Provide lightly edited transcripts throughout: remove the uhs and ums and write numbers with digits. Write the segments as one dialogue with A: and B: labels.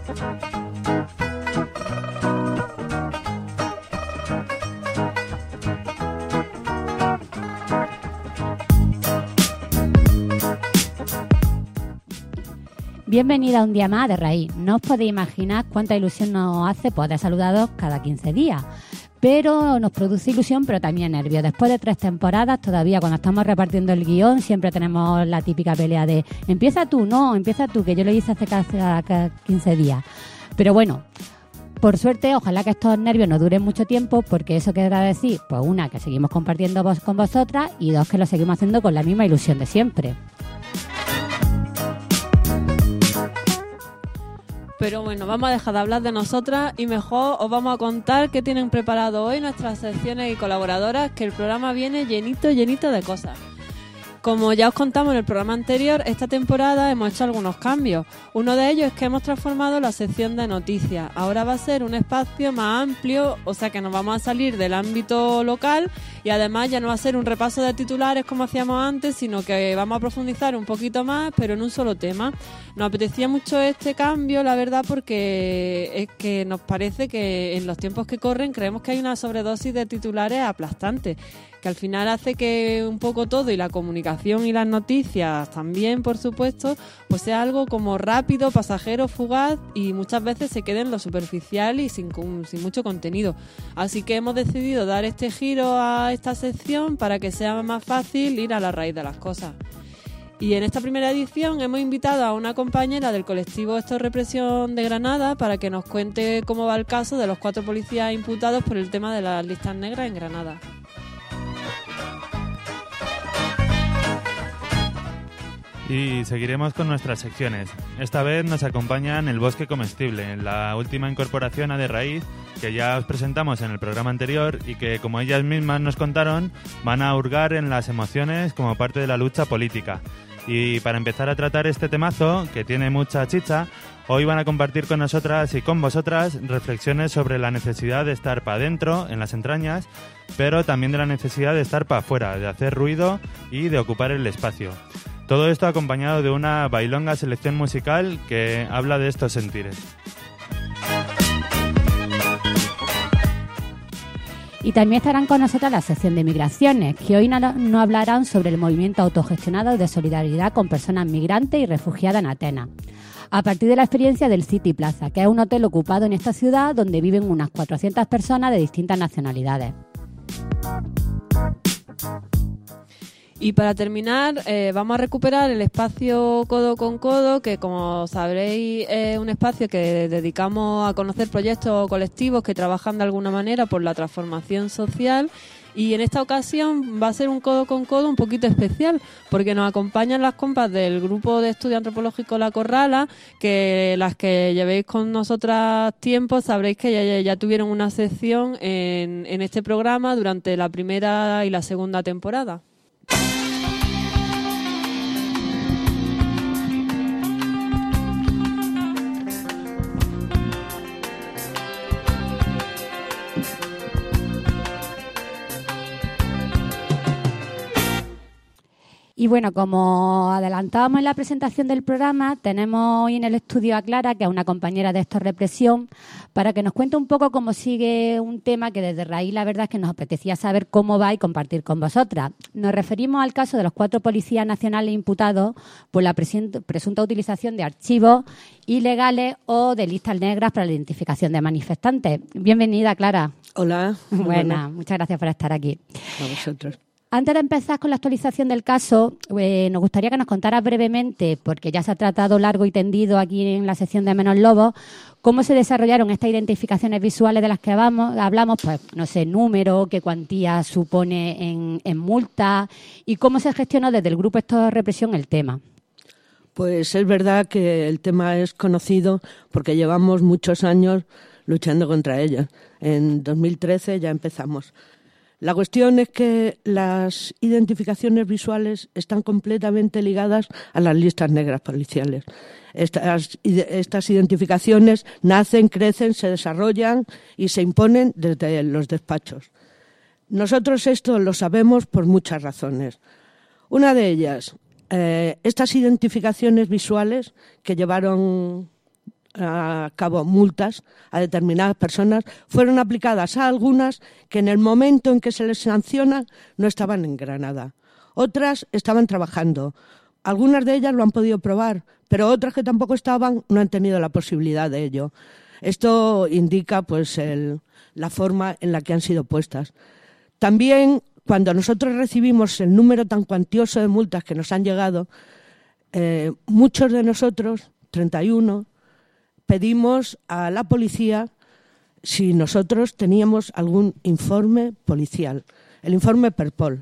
A: Bienvenida un día más a De Raíz. No os podéis imaginar cuánta ilusión nos hace poder saludaros cada 15 días. Pero nos produce ilusión, pero también nervios. Después de 3 temporadas, todavía cuando estamos repartiendo el guión, siempre tenemos la típica pelea de empieza tú, que yo lo hice hace cada 15 días. Pero bueno, por suerte, ojalá que estos nervios no duren mucho tiempo, porque eso querrá decir, pues una, que seguimos compartiendo con vosotras, y dos, que lo seguimos haciendo con la misma ilusión de siempre.
B: Pero bueno, vamos a dejar de hablar de nosotras y mejor os vamos a contar qué tienen preparado hoy nuestras secciones y colaboradoras, que el programa viene llenito de cosas. Como ya os contamos en el programa anterior, esta temporada hemos hecho algunos cambios. Uno de ellos es que hemos transformado la sección de noticias. Ahora va a ser un espacio más amplio, o sea que nos vamos a salir del ámbito local y además ya no va a ser un repaso de titulares como hacíamos antes, sino que vamos a profundizar un poquito más, pero en un solo tema. Nos apetecía mucho este cambio, la verdad, porque es que nos parece que en los tiempos que corren creemos que hay una sobredosis de titulares aplastante, que al final hace que un poco todo, y la comunicación y las noticias también, por supuesto, pues sea algo como rápido, pasajero, fugaz, y muchas veces se quede en lo superficial y sin mucho contenido. Así que hemos decidido dar este giro a esta sección para que sea más fácil ir a la raíz de las cosas. Y en esta primera edición hemos invitado a una compañera del colectivo Esto es Represión de Granada para que nos cuente cómo va el caso de los 4 policías imputados por el tema de las listas negras en Granada.
C: Y seguiremos con nuestras secciones. Esta vez nos acompañan El Bosque Comestible, la última incorporación a De Raíz, que ya os presentamos en el programa anterior y que, como ellas mismas nos contaron, van a hurgar en las emociones como parte de la lucha política. Y para empezar a tratar este temazo, que tiene mucha chicha, hoy van a compartir con nosotras y con vosotras reflexiones sobre la necesidad de estar para adentro, en las entrañas, pero también de la necesidad de estar para afuera, de hacer ruido y de ocupar el espacio. Todo esto acompañado de una bailonga selección musical que habla de estos sentires.
A: Y también estarán con nosotros la sección de migraciones, que hoy nos hablarán sobre el movimiento autogestionado de solidaridad con personas migrantes y refugiadas en Atenas, a partir de la experiencia del City Plaza, que es un hotel ocupado en esta ciudad donde viven unas 400 personas de distintas nacionalidades.
B: Y para terminar, vamos a recuperar el espacio Codo con Codo, que como sabréis es un espacio que dedicamos a conocer proyectos colectivos que trabajan de alguna manera por la transformación social. Y en esta ocasión va a ser un Codo con Codo un poquito especial, porque nos acompañan las compas del grupo de estudio antropológico La Corrala, que las que llevéis con nosotras tiempo sabréis que ya tuvieron una sección en este programa durante la primera y la segunda temporada.
A: Y bueno, como adelantábamos en la presentación del programa, tenemos hoy en el estudio a Clara, que es una compañera de Esto es Represión, para que nos cuente un poco cómo sigue un tema que desde Raíz la verdad es que nos apetecía saber cómo va y compartir con vosotras. Nos referimos al caso de los 4 policías nacionales imputados por la presunta utilización de archivos ilegales o de listas negras para la identificación de manifestantes. Bienvenida, Clara.
D: Hola.
A: Buenas, muchas gracias por estar aquí.
D: A vosotros.
A: Antes de empezar con la actualización del caso, nos gustaría que nos contaras brevemente, porque ya se ha tratado largo y tendido aquí en la sección de Menos Lobos, cómo se desarrollaron estas identificaciones visuales de las que hablamos, pues no sé, número, qué cuantía supone en multa y cómo se gestionó desde el grupo Esto es Represión el tema.
D: Pues es verdad que el tema es conocido porque llevamos muchos años luchando contra ellos. En 2013 ya empezamos. La cuestión es que las identificaciones visuales están completamente ligadas a las listas negras policiales. Estas identificaciones nacen, crecen, se desarrollan y se imponen desde los despachos. Nosotros esto lo sabemos por muchas razones. Una de ellas, estas identificaciones visuales que llevaron a cabo multas a determinadas personas, fueron aplicadas a algunas que en el momento en que se les sanciona no estaban en Granada. Otras estaban trabajando. Algunas de ellas lo han podido probar, pero otras que tampoco estaban no han tenido la posibilidad de ello. Esto indica pues la forma en la que han sido puestas. También, cuando nosotros recibimos el número tan cuantioso de multas que nos han llegado, muchos de nosotros, 31, pedimos a la policía si nosotros teníamos algún informe policial, el informe Perpol.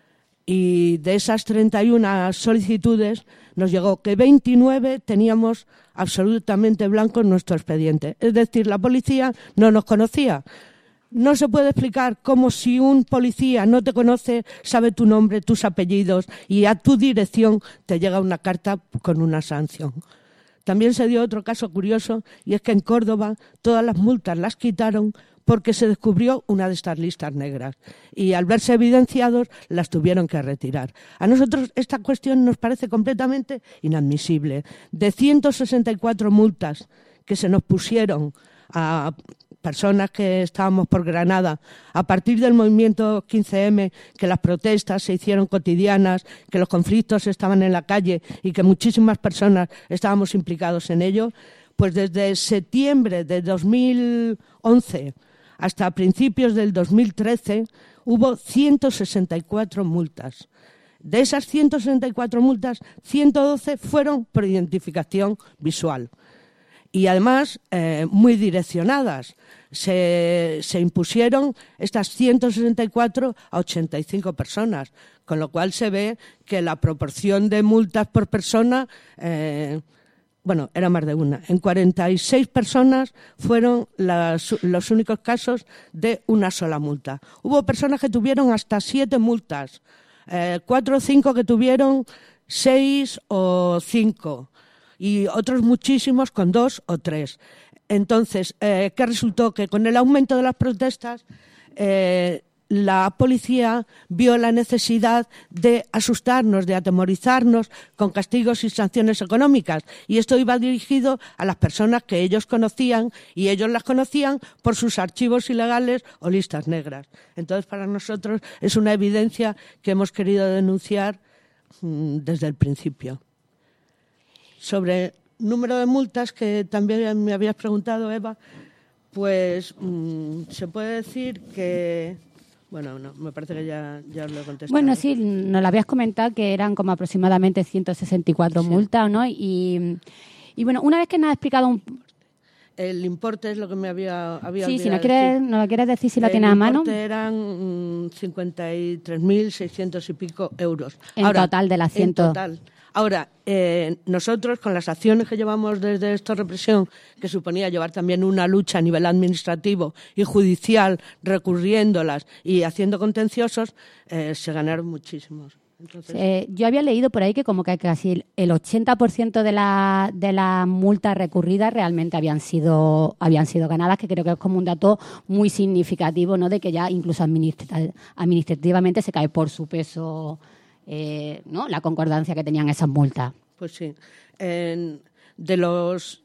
D: Y de esas 31 solicitudes nos llegó que 29 teníamos absolutamente blanco en nuestro expediente. Es decir, la policía no nos conocía. No se puede explicar cómo si un policía no te conoce, sabe tu nombre, tus apellidos y a tu dirección te llega una carta con una sanción. También se dio otro caso curioso y es que en Córdoba todas las multas las quitaron porque se descubrió una de estas listas negras y al verse evidenciados las tuvieron que retirar. A nosotros esta cuestión nos parece completamente inadmisible. De 164 multas que se nos pusieron a personas que estábamos por Granada a partir del movimiento 15M, que las protestas se hicieron cotidianas, que los conflictos estaban en la calle y que muchísimas personas estábamos implicados en ello, pues desde septiembre de 2011 hasta principios del 2013 hubo 164 multas. De esas 164 multas, 112 fueron por identificación visual. Y además muy direccionadas. Se impusieron estas 164 a 85 personas, con lo cual se ve que la proporción de multas por persona, era más de una. En 46 personas fueron los únicos casos de una sola multa. Hubo personas que tuvieron hasta 7 multas, 4 o 5 que tuvieron 6 o 5. Y otros muchísimos con 2 o 3. Entonces, ¿qué resultó? Que con el aumento de las protestas, la policía vio la necesidad de asustarnos, de atemorizarnos con castigos y sanciones económicas. Y esto iba dirigido a las personas que ellos conocían y ellos las conocían por sus archivos ilegales o listas negras. Entonces, para nosotros es una evidencia que hemos querido denunciar desde el principio. Sobre número de multas, que también me habías preguntado, Eva, pues se puede decir que... Bueno, no, me parece que ya os lo he contestado.
A: Bueno, sí, nos lo habías comentado que eran como aproximadamente 164
D: sí.
A: multas, ¿no? Y bueno, una vez que nos has explicado
D: El importe es lo que me había
A: sí, si no lo quieres decir si la tienes a mano.
D: El importe eran 53.600 y pico euros.
A: En total de las 100.
D: En total. Ahora, nosotros con las acciones que llevamos desde esta represión, que suponía llevar también una lucha a nivel administrativo y judicial, recurriéndolas y haciendo contenciosos, se ganaron muchísimos. Entonces...
A: yo había leído por ahí que como que casi el 80% de las multas recurridas realmente habían sido ganadas, que creo que es como un dato muy significativo, ¿no? De que ya incluso administrativamente se cae por su peso, ¿no? La concordancia que tenían esas multas.
D: Pues sí. De los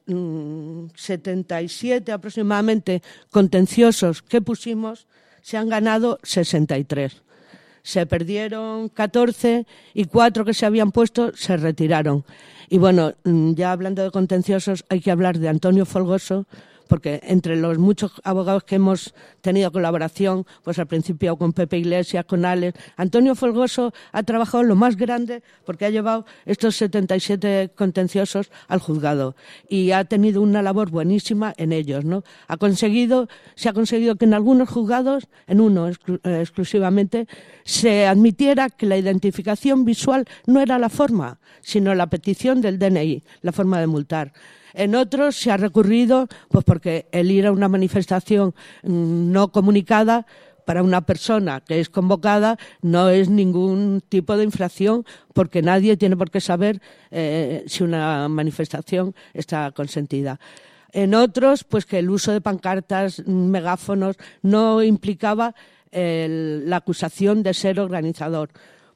D: 77 aproximadamente contenciosos que pusimos, se han ganado 63. Se perdieron 14 y 4 que se habían puesto se retiraron. Y bueno, ya hablando de contenciosos, hay que hablar de Antonio Folgoso, porque entre los muchos abogados que hemos tenido colaboración, pues al principio con Pepe Iglesias, con Alex, Antonio Folgoso ha trabajado lo más grande porque ha llevado estos 77 contenciosos al juzgado y ha tenido una labor buenísima en ellos, ¿no? Se ha conseguido que en algunos juzgados, en uno exclusivamente, se admitiera que la identificación visual no era la forma, sino la petición del DNI, la forma de multar. En otros se ha recurrido, pues porque el ir a una manifestación no comunicada para una persona que es convocada no es ningún tipo de infracción, porque nadie tiene por qué saber si una manifestación está consentida. En otros, pues que el uso de pancartas, megáfonos, no implicaba la acusación de ser organizador.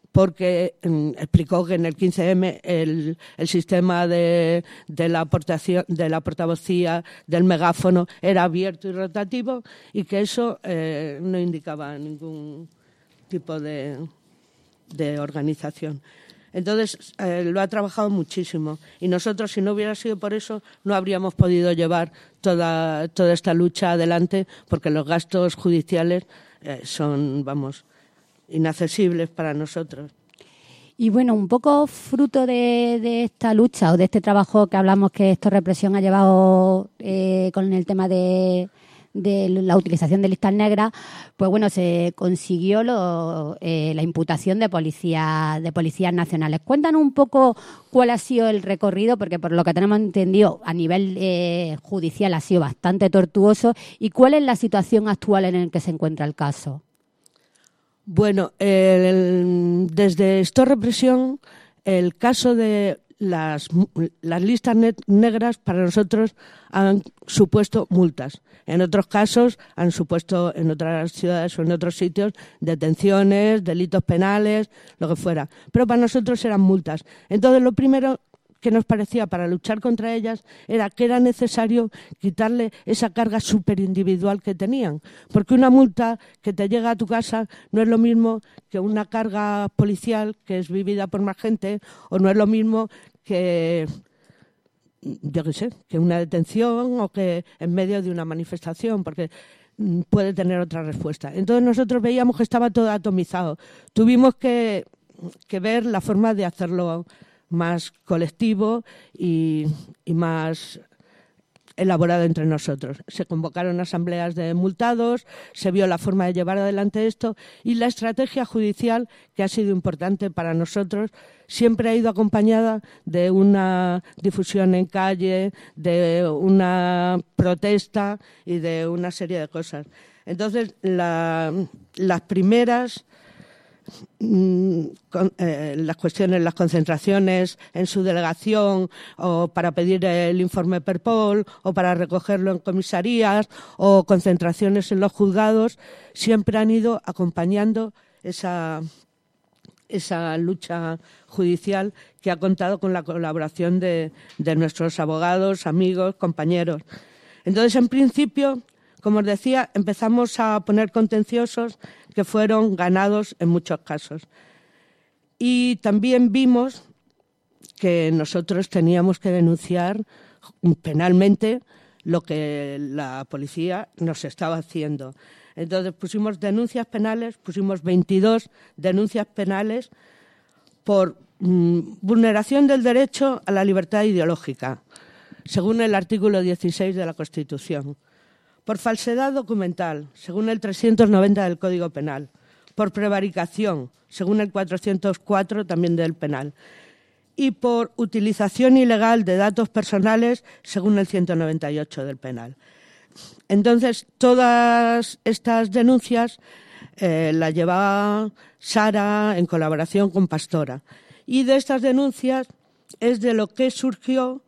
D: porque explicó que en el 15M el sistema de la portavocía, del megáfono, era abierto y rotativo y que eso no indicaba ningún tipo de organización. Entonces, lo ha trabajado muchísimo y nosotros, si no hubiera sido por eso, no habríamos podido llevar toda esta lucha adelante, porque los gastos judiciales son, inaccesibles para nosotros.
A: Y bueno, un poco fruto de esta lucha o de este trabajo que hablamos que Esto Represión ha llevado con el tema de la utilización de listas negras, pues bueno, se consiguió la imputación de policías nacionales. Cuéntanos un poco cuál ha sido el recorrido, porque por lo que tenemos entendido a nivel judicial ha sido bastante tortuoso, y cuál es la situación actual en la que se encuentra el caso.
D: Bueno, desde Esto Represión, el caso de las listas negras para nosotros han supuesto multas. En otros casos han supuesto, en otras ciudades o en otros sitios, detenciones, delitos penales, lo que fuera. Pero para nosotros eran multas. Entonces, lo primero que nos parecía para luchar contra ellas era que era necesario quitarle esa carga superindividual que tenían. Porque una multa que te llega a tu casa no es lo mismo que una carga policial que es vivida por más gente, o no es lo mismo que, que una detención o que en medio de una manifestación, porque puede tener otra respuesta. Entonces nosotros veíamos que estaba todo atomizado. Tuvimos que ver la forma de hacerlo más colectivo y más elaborado entre nosotros. Se convocaron asambleas de multados, se vio la forma de llevar adelante esto, y la estrategia judicial, que ha sido importante para nosotros, siempre ha ido acompañada de una difusión en calle, de una protesta y de una serie de cosas. Entonces, las primeras las cuestiones, las concentraciones en su delegación, o para pedir el informe Perpol, o para recogerlo en comisarías, o concentraciones en los juzgados, siempre han ido acompañando esa lucha judicial, que ha contado con la colaboración de nuestros abogados, amigos, compañeros. Entonces, en principio, como os decía, empezamos a poner contenciosos que fueron ganados en muchos casos. Y también vimos que nosotros teníamos que denunciar penalmente lo que la policía nos estaba haciendo. Entonces pusimos denuncias penales, pusimos 22 denuncias penales por vulneración del derecho a la libertad ideológica, según el artículo 16 de la Constitución. Por falsedad documental, según el 390 del Código Penal. Por prevaricación, según el 404 también del Penal. Y por utilización ilegal de datos personales, según el 198 del Penal. Entonces, todas estas denuncias las llevaba Sara en colaboración con Pastora. Y de estas denuncias es de lo que surgió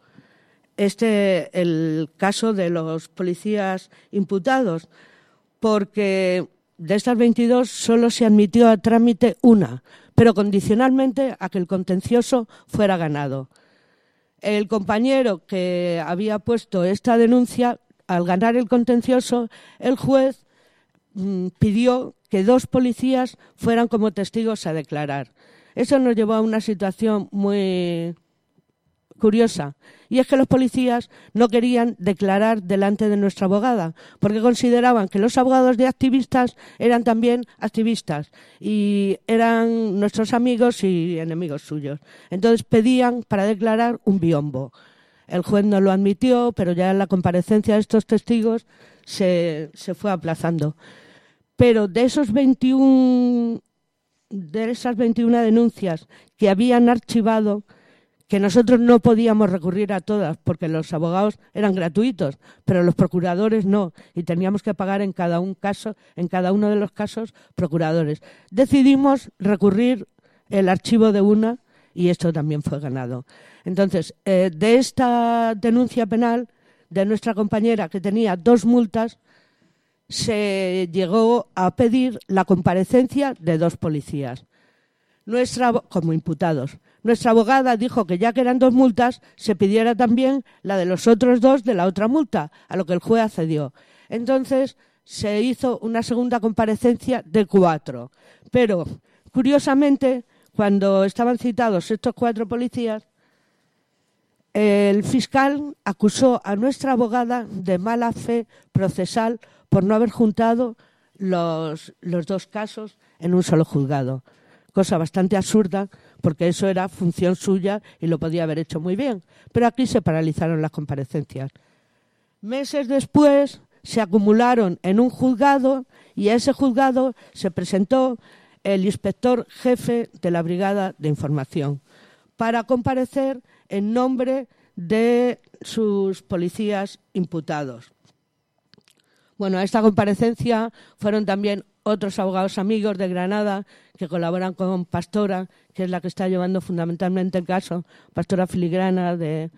D: el caso de los policías imputados, porque de estas 22 solo se admitió a trámite una, pero condicionalmente a que el contencioso fuera ganado. El compañero que había puesto esta denuncia, al ganar el contencioso, el juez pidió que 2 policías fueran como testigos a declarar. Eso nos llevó a una situación muy curiosa, y es que los policías no querían declarar delante de nuestra abogada, porque consideraban que los abogados de activistas eran también activistas y eran nuestros amigos y enemigos suyos. Entonces pedían para declarar un biombo. El juez no lo admitió, pero ya en la comparecencia de estos testigos se fue aplazando. Pero de esas 21 denuncias que habían archivado, que nosotros no podíamos recurrir a todas porque los abogados eran gratuitos, pero los procuradores no, y teníamos que pagar en cada uno de los casos procuradores. Decidimos recurrir el archivo de una, y esto también fue ganado. Entonces, de esta denuncia penal de nuestra compañera, que tenía 2 multas, se llegó a pedir la comparecencia de 2 policías. como imputados. Nuestra abogada dijo que ya que eran 2 multas, se pidiera también la de los otros 2 de la otra multa, a lo que el juez accedió. Entonces se hizo una segunda comparecencia de 4. Pero, curiosamente, cuando estaban citados estos 4 policías, el fiscal acusó a nuestra abogada de mala fe procesal por no haber juntado los 2 casos en un solo juzgado. Cosa bastante absurda, porque eso era función suya y lo podía haber hecho muy bien. Pero aquí se paralizaron las comparecencias. Meses después se acumularon en un juzgado y a ese juzgado se presentó el inspector jefe de la Brigada de Información para comparecer en nombre de sus policías imputados. Bueno, a esta comparecencia fueron también otros abogados amigos de Granada que colaboran con Pastora, que es la que está llevando fundamentalmente el caso, Pastora Filigrana el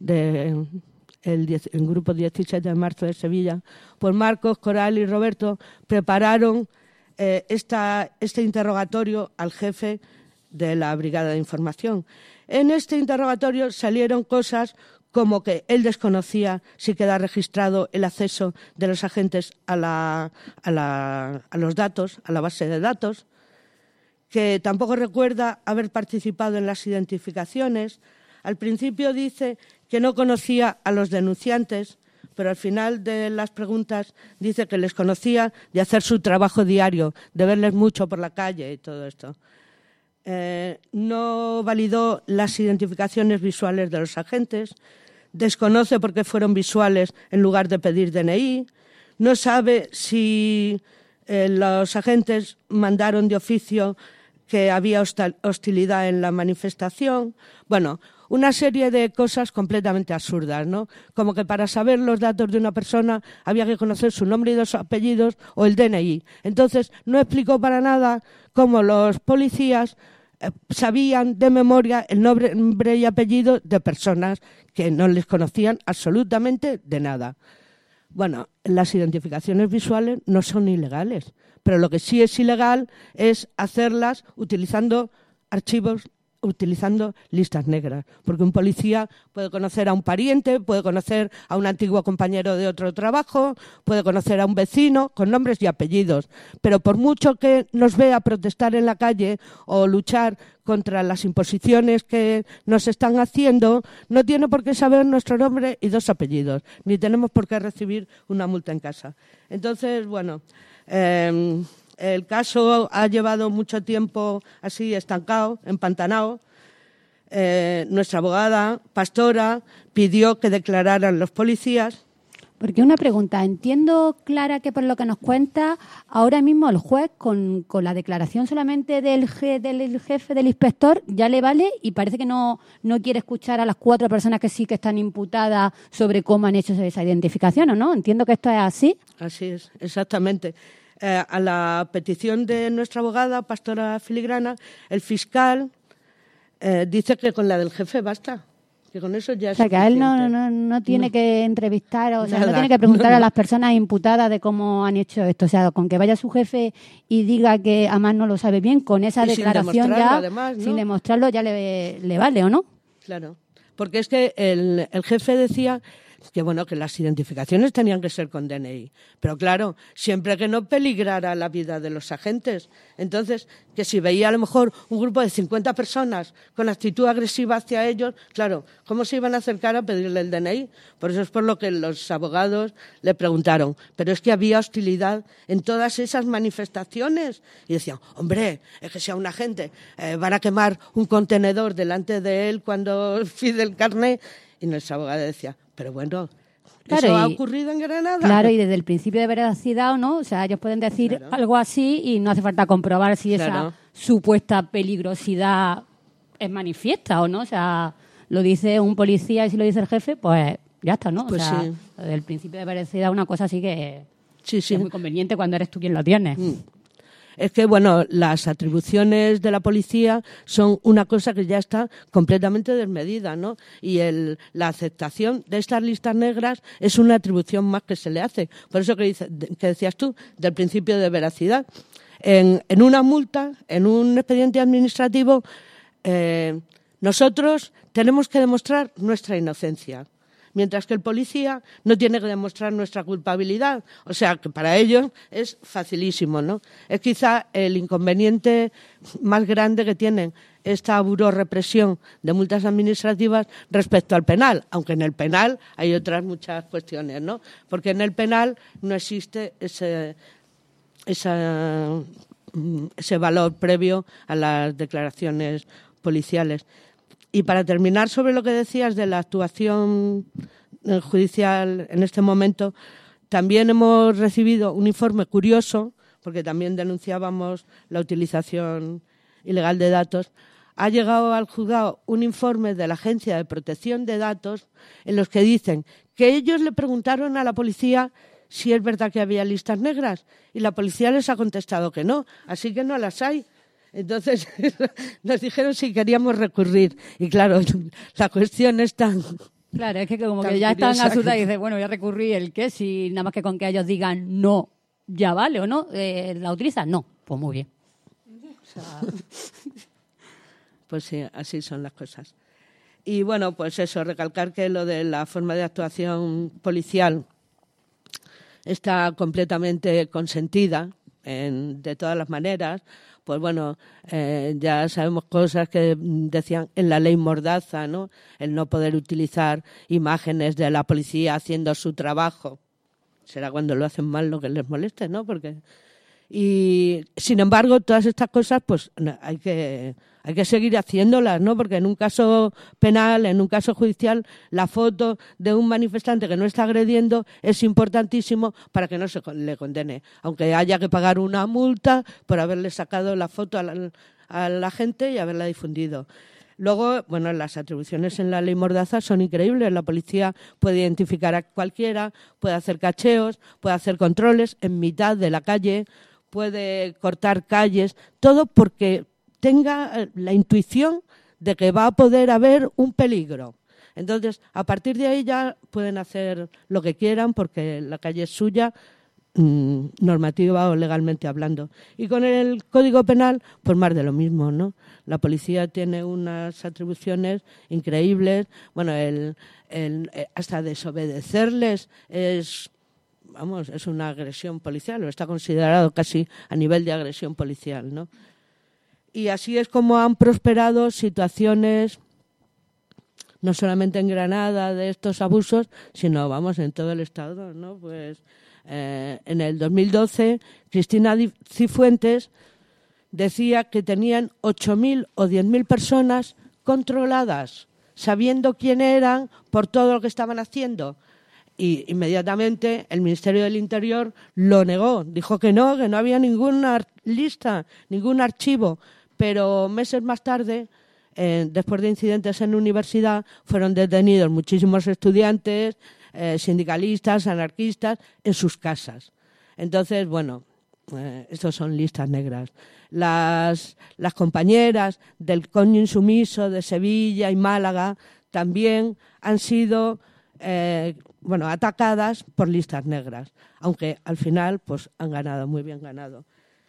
D: grupo 17 de marzo de Sevilla. Pues Marcos, Coral y Roberto prepararon este interrogatorio al jefe de la Brigada de Información. En este interrogatorio salieron cosas como que él desconocía si queda registrado el acceso de los agentes a los datos, a la base de datos, que tampoco recuerda haber participado en las identificaciones. Al principio dice que no conocía a los denunciantes, pero al final de las preguntas dice que les conocía de hacer su trabajo diario, de verles mucho por la calle y todo esto. No validó las identificaciones visuales de los agentes, desconoce por qué fueron visuales en lugar de pedir DNI, no sabe si los agentes mandaron de oficio que había hostilidad en la manifestación. Bueno, una serie de cosas completamente absurdas, ¿no? Como que para saber los datos de una persona había que conocer su nombre y 2 apellidos o el DNI. Entonces, no explicó para nada cómo los policías sabían de memoria el nombre y apellido de personas que no les conocían absolutamente de nada. Bueno, las identificaciones visuales no son ilegales, pero lo que sí es ilegal es hacerlas utilizando archivos, utilizando listas negras, porque un policía puede conocer a un pariente, puede conocer a un antiguo compañero de otro trabajo, puede conocer a un vecino con nombres y apellidos, pero por mucho que nos vea protestar en la calle o luchar contra las imposiciones que nos están haciendo, no tiene por qué saber nuestro nombre y 2 apellidos, ni tenemos por qué recibir una multa en casa. Entonces, bueno, el caso ha llevado mucho tiempo así estancado, empantanado. Nuestra abogada, Pastora, pidió que declararan los policías.
A: Porque una pregunta, entiendo, Clara, que por lo que nos cuenta, ahora mismo el juez con la declaración solamente del jefe, del inspector, ya le vale y parece que no quiere escuchar a las 4 personas que sí que están imputadas sobre cómo han hecho esa identificación, ¿o no? Entiendo que esto es así.
D: Así es, exactamente. A la petición de nuestra abogada, Pastora Filigrana, el fiscal dice que con la del jefe basta, que con eso ya es suficiente.
A: O sea, que a él no tiene que entrevistar, o sea, no tiene que preguntar a las personas imputadas de cómo han hecho esto. O sea, con que vaya su jefe y diga que además no lo sabe bien, con esa declaración ya, además, ¿no? Sin demostrarlo, ya le vale, ¿o no?
D: Claro, porque es que el jefe decía que bueno, que las identificaciones tenían que ser con DNI, pero claro, siempre que no peligrara la vida de los agentes. Entonces, que si veía a lo mejor un grupo de 50 personas con actitud agresiva hacia ellos, claro, ¿cómo se iban a acercar a pedirle el DNI? Por eso es por lo que los abogados le preguntaron, pero es que había hostilidad en todas esas manifestaciones, y decían, hombre, es que sea un agente, van a quemar un contenedor delante de él cuando pide el carnet, y nuestra abogada decía, pero bueno, claro, ¿eso ha ocurrido en Granada?
A: Claro, y desde el principio de veracidad o no, o sea, ellos pueden decir algo así y no hace falta comprobar si esa supuesta peligrosidad es manifiesta o no, o sea, lo dice un policía y si lo dice el jefe, pues ya está, ¿no?
D: Pues
A: o sea,
D: sí.
A: Desde el principio de veracidad una cosa así que
D: sí.
A: Es muy conveniente cuando eres tú quien lo tienes.
D: Es que, bueno, las atribuciones de la policía son una cosa que ya está completamente desmedida, ¿no? Y la aceptación de estas listas negras es una atribución más que se le hace. Por eso que decías tú, del principio de veracidad. En una multa, en un expediente administrativo, nosotros tenemos que demostrar nuestra inocencia, mientras que el policía no tiene que demostrar nuestra culpabilidad. O sea, que para ellos es facilísimo, ¿no? Es quizá el inconveniente más grande que tienen esta burorepresión de multas administrativas respecto al penal, aunque en el penal hay otras muchas cuestiones, ¿no? Porque en el penal no existe ese valor previo a las declaraciones policiales. Y para terminar sobre lo que decías de la actuación judicial en este momento, también hemos recibido un informe curioso, porque también denunciábamos la utilización ilegal de datos. Ha llegado al juzgado un informe de la Agencia de Protección de Datos en los que dicen que ellos le preguntaron a la policía si es verdad que había listas negras y la policía les ha contestado que no, así que no las hay. Entonces nos dijeron si queríamos recurrir y claro, la cuestión es tan...
A: Claro, es que como que ya están asustados y dicen, bueno, voy a recurrir el qué, si nada más que con que ellos digan no, ya vale o no, ¿la utilizan? No, pues muy bien. O sea...
D: Pues sí, así son las cosas. Y bueno, pues eso, recalcar que lo de la forma de actuación policial está completamente consentida de todas las maneras. Pues bueno, ya sabemos cosas que decían en la ley Mordaza, ¿no? El no poder utilizar imágenes de la policía haciendo su trabajo. Será cuando lo hacen mal lo que les moleste, ¿no? Porque... Y, sin embargo, todas estas cosas, pues hay que seguir haciéndolas, ¿no? Porque en un caso penal, en un caso judicial, la foto de un manifestante que no está agrediendo es importantísimo para que no se le condene, aunque haya que pagar una multa por haberle sacado la foto a la gente y haberla difundido. Luego, bueno, las atribuciones en la ley Mordaza son increíbles. La policía puede identificar a cualquiera, puede hacer cacheos, puede hacer controles en mitad de la calle, puede cortar calles, todo porque tenga la intuición de que va a poder haber un peligro. Entonces, a partir de ahí ya pueden hacer lo que quieran porque la calle es suya, normativa o legalmente hablando. Y con el Código Penal, pues más de lo mismo, ¿no? La policía tiene unas atribuciones increíbles. Bueno, hasta desobedecerles es una agresión policial, o está considerado casi a nivel de agresión policial, ¿no? Y así es como han prosperado situaciones, no solamente en Granada, de estos abusos, sino, en todo el Estado, ¿no? Pues en el 2012, Cristina Cifuentes decía que tenían 8.000 o 10.000 personas controladas, sabiendo quién eran por todo lo que estaban haciendo. Y inmediatamente el Ministerio del Interior lo negó, dijo que no había ninguna lista, ningún archivo. Pero meses más tarde, después de incidentes en la universidad, fueron detenidos muchísimos estudiantes, sindicalistas, anarquistas, en sus casas. Entonces, bueno, estos son listas negras. Las compañeras del Coño Insumiso de Sevilla y Málaga también han sido atacadas por listas negras, aunque al final pues han ganado, muy bien ganado.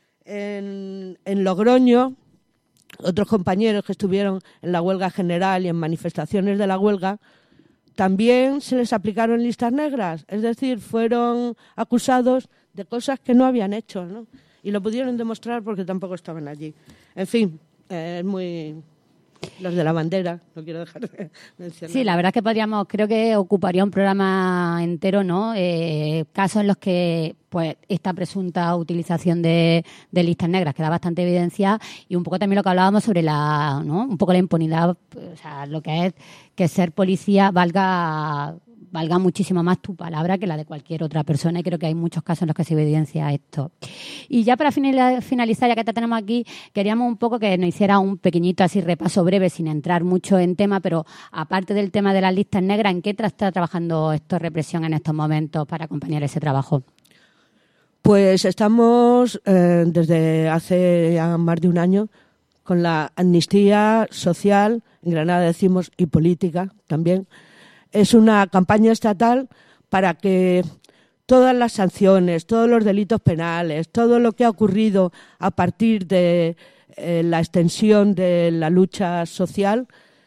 D: En Logroño, otros compañeros que estuvieron en la huelga general y en manifestaciones de la huelga, también se les aplicaron listas negras, es decir, fueron acusados de cosas que no habían hecho, ¿no? Y lo pudieron demostrar porque tampoco estaban allí. En fin, es muy... Los de la bandera, no quiero dejar de mencionar.
A: Sí, la verdad es que creo que ocuparía un programa entero, ¿no? Casos en los que pues esta presunta utilización de listas negras queda bastante evidencia, y un poco también lo que hablábamos sobre un poco la impunidad, o sea, lo que es que ser policía valga muchísimo más tu palabra que la de cualquier otra persona, y creo que hay muchos casos en los que se evidencia esto. Y ya para finalizar, ya que te tenemos aquí, queríamos un poco que nos hiciera un pequeñito así repaso breve, sin entrar mucho en tema, pero aparte del tema de las listas negras, ¿en qué está trabajando esto represión en estos momentos para acompañar ese trabajo?
D: Pues estamos desde hace ya más de un año con la amnistía social, en Granada decimos, y política también. Es una campaña estatal para que todas las sanciones, todos los delitos penales, todo lo que ha ocurrido a partir de la extensión de la lucha social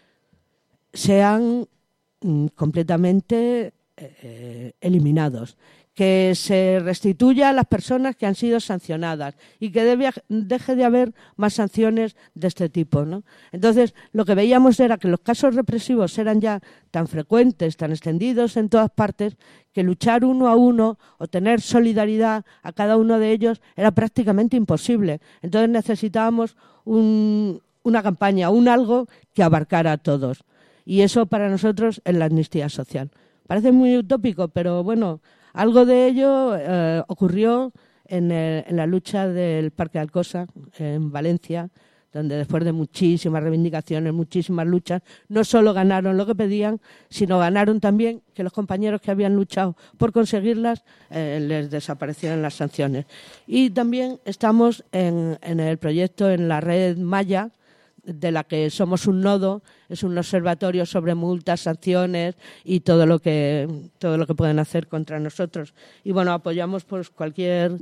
D: sean completamente eliminados, que se restituya a las personas que han sido sancionadas y que deje de haber más sanciones de este tipo, ¿no? Entonces, lo que veíamos era que los casos represivos eran ya tan frecuentes, tan extendidos en todas partes, que luchar uno a uno o tener solidaridad a cada uno de ellos era prácticamente imposible. Entonces necesitábamos una campaña, un algo que abarcara a todos. Y eso para nosotros es la amnistía social. Parece muy utópico, pero bueno, algo de ello ocurrió en la lucha del Parque de Alcosa, en Valencia, donde después de muchísimas reivindicaciones, muchísimas luchas, no solo ganaron lo que pedían, sino ganaron también que los compañeros que habían luchado por conseguirlas les desaparecieran las sanciones. Y también estamos en el proyecto, en la red Maya, de la que somos un nodo, es un observatorio sobre multas, sanciones y todo lo que pueden hacer contra nosotros. Y bueno, apoyamos pues cualquier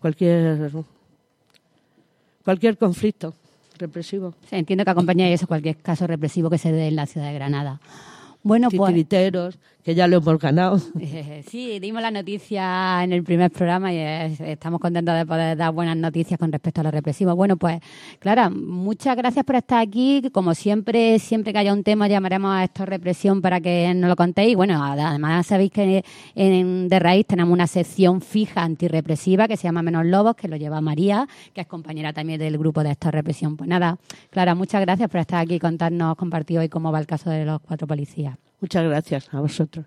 D: conflicto represivo.
A: Sí, entiendo que acompañáis eso, cualquier caso represivo que se dé en la ciudad de Granada. Bueno, pues
D: titiriteros, que ya lo hemos ganado.
A: Sí, dimos la noticia en el primer programa y estamos contentos de poder dar buenas noticias con respecto a lo represivo. Bueno, pues, Clara, muchas gracias por estar aquí. Como siempre que haya un tema llamaremos a esto represión para que nos lo contéis. Y bueno, además sabéis que De Raíz tenemos una sección fija antirrepresiva que se llama Menos Lobos, que lo lleva María, que es compañera también del grupo de Esto Represión. Pues nada, Clara, muchas gracias por estar aquí y contarnos, compartir hoy cómo va el caso de los 4 policías.
D: Muchas gracias a vosotros.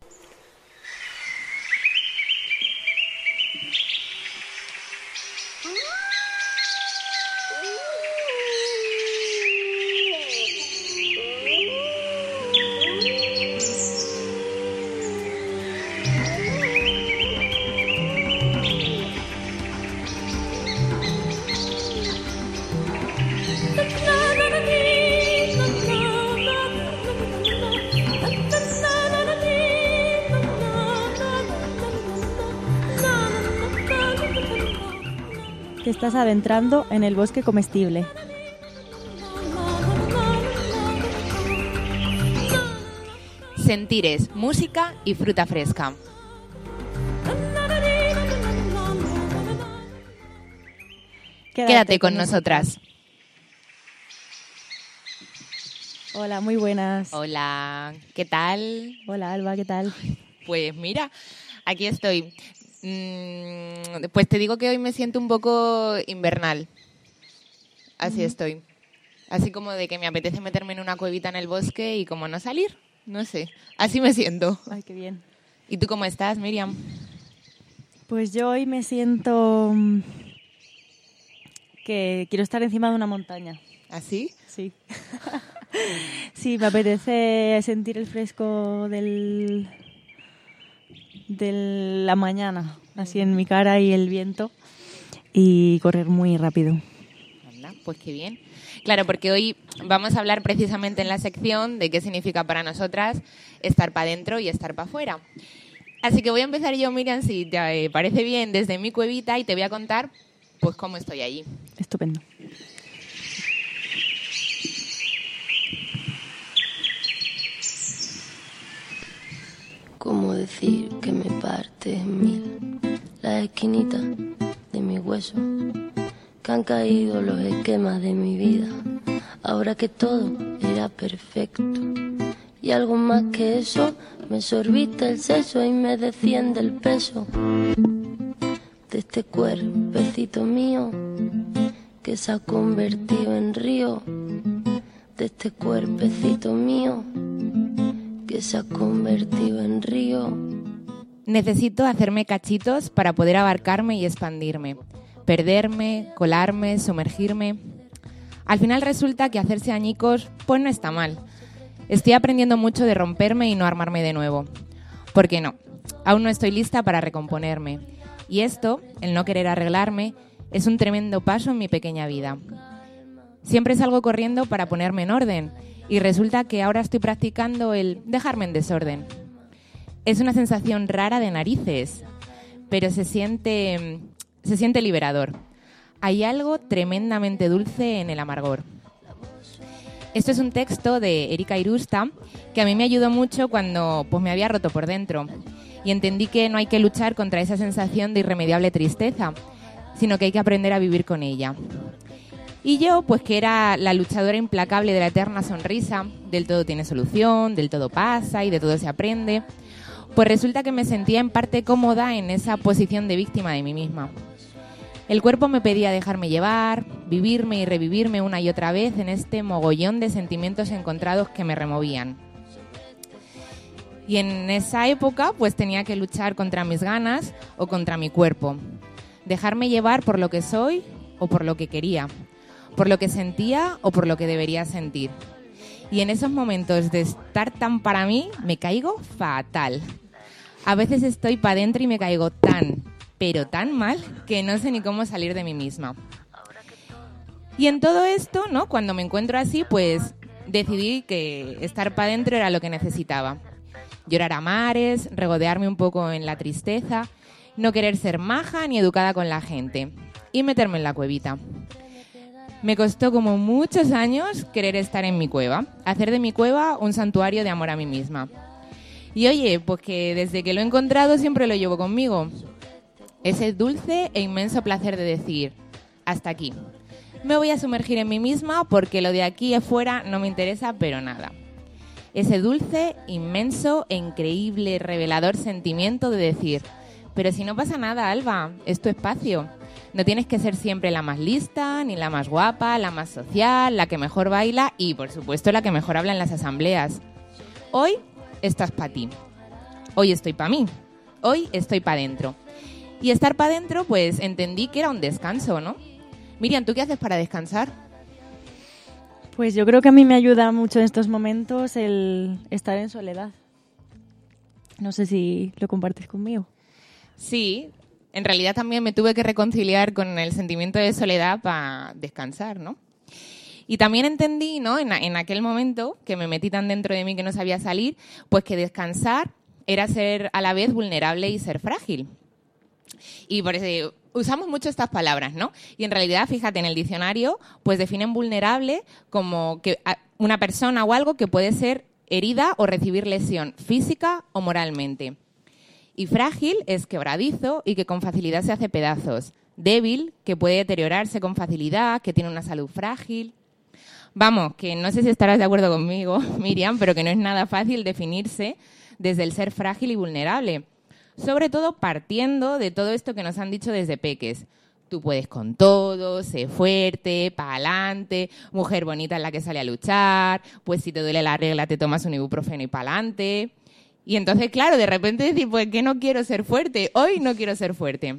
E: Te estás adentrando en el bosque comestible.
F: Sentires, música y fruta fresca. Quédate con nosotras.
E: Hola, muy buenas.
F: Hola, ¿qué tal?
E: Hola, Alba, ¿qué tal?
F: Pues mira, aquí estoy. Pues te digo que hoy me siento un poco invernal. Así estoy. Así como de que me apetece meterme en una cuevita en el bosque y como no salir. No sé. Así me siento.
E: Ay, qué bien.
F: ¿Y tú cómo estás, Miriam?
E: Pues yo hoy me siento que quiero estar encima de una montaña.
F: ¿Así?
E: Sí. Sí, me apetece sentir el fresco de la mañana, así en mi cara y el viento, y correr muy rápido.
F: Anda, pues qué bien. Claro, porque hoy vamos a hablar precisamente en la sección de qué significa para nosotras estar para adentro y estar para afuera. Así que voy a empezar yo, Miriam, si te parece bien, desde mi cuevita y te voy a contar pues cómo estoy allí.
E: Estupendo.
G: ¿Cómo decir que me parte en mil las esquinitas de mi hueso? Que han caído los esquemas de mi vida, ahora que todo era perfecto. Y algo más que eso, me sorbiste el seso y me desciende el peso de este cuerpecito mío que se ha convertido en río, de este cuerpecito mío que se ha convertido en río.
F: Necesito hacerme cachitos para poder abarcarme y expandirme, perderme, colarme, sumergirme. Al final resulta que hacerse añicos pues no está mal. Estoy aprendiendo mucho de romperme y no armarme de nuevo. ¿Por qué no? Aún no estoy lista para recomponerme. Y esto, el no querer arreglarme, es un tremendo paso en mi pequeña vida. Siempre salgo corriendo para ponerme en orden y resulta que ahora estoy practicando el dejarme en desorden. Es una sensación rara de narices. pero se siente liberador. Hay algo tremendamente dulce en el amargor. Esto es un texto de Erika Irusta que a mí me ayudó mucho cuando pues, me había roto por dentro y entendí que no hay que luchar contra esa sensación de irremediable tristeza, sino que hay que aprender a vivir con ella. Y yo, pues que era la luchadora implacable de la eterna sonrisa, del todo tiene solución, del todo pasa y de todo se aprende, pues resulta que me sentía en parte cómoda en esa posición de víctima de mí misma. El cuerpo me pedía dejarme llevar, vivirme y revivirme una y otra vez en este mogollón de sentimientos encontrados que me removían. Y en esa época, pues tenía que luchar contra mis ganas o contra mi cuerpo. Dejarme llevar por lo que soy o por lo que quería, por lo que sentía o por lo que debería sentir. Y en esos momentos de estar tan para mí, me caigo fatal. A veces estoy para adentro y me caigo tan, pero tan mal, que no sé ni cómo salir de mí misma. Y en todo esto, ¿no? Cuando me encuentro así, pues decidí que estar para adentro era lo que necesitaba. Llorar a mares, regodearme un poco en la tristeza, no querer ser maja ni educada con la gente y meterme en la cuevita. Me costó como muchos años querer estar en mi cueva, hacer de mi cueva un santuario de amor a mí misma. Y oye, pues que desde que lo he encontrado siempre lo llevo conmigo. Ese dulce e inmenso placer de decir, hasta aquí. Me voy a sumergir en mí misma porque lo de aquí afuera no me interesa, pero nada. Ese dulce, inmenso e increíble, revelador sentimiento de decir, pero si no pasa nada, Alba, es tu espacio. No tienes que ser siempre la más lista, ni la más guapa, la más social, la que mejor baila y, por supuesto, la que mejor habla en las asambleas. Hoy estás para ti. Hoy estoy para mí. Hoy estoy para dentro. Y estar para dentro, pues entendí que era un descanso, ¿no? Miriam, ¿tú qué haces para descansar?
E: Pues yo creo que a mí me ayuda mucho en estos momentos el estar en soledad. No sé si lo compartes conmigo.
F: Sí, en realidad también me tuve que reconciliar con el sentimiento de soledad para descansar, ¿no? Y también entendí, ¿no? En aquel momento que me metí tan dentro de mí que no sabía salir, pues que descansar era ser a la vez vulnerable y ser frágil. Y por eso usamos mucho estas palabras, ¿no? Y en realidad, fíjate, en el diccionario, pues definen vulnerable como que una persona o algo que puede ser herida o recibir lesión física o moralmente. Y frágil es quebradizo y que con facilidad se hace pedazos. Débil, que puede deteriorarse con facilidad, que tiene una salud frágil. Vamos, que no sé si estarás de acuerdo conmigo, Miriam, pero que no es nada fácil definirse desde el ser frágil y vulnerable. Sobre todo partiendo de todo esto que nos han dicho desde peques. Tú puedes con todo, sé fuerte, pa'lante, mujer bonita en la que sale a luchar, pues si te duele la regla te tomas un ibuprofeno y pa'lante. Y entonces, claro, de repente decir, pues que no quiero ser fuerte, hoy no quiero ser fuerte.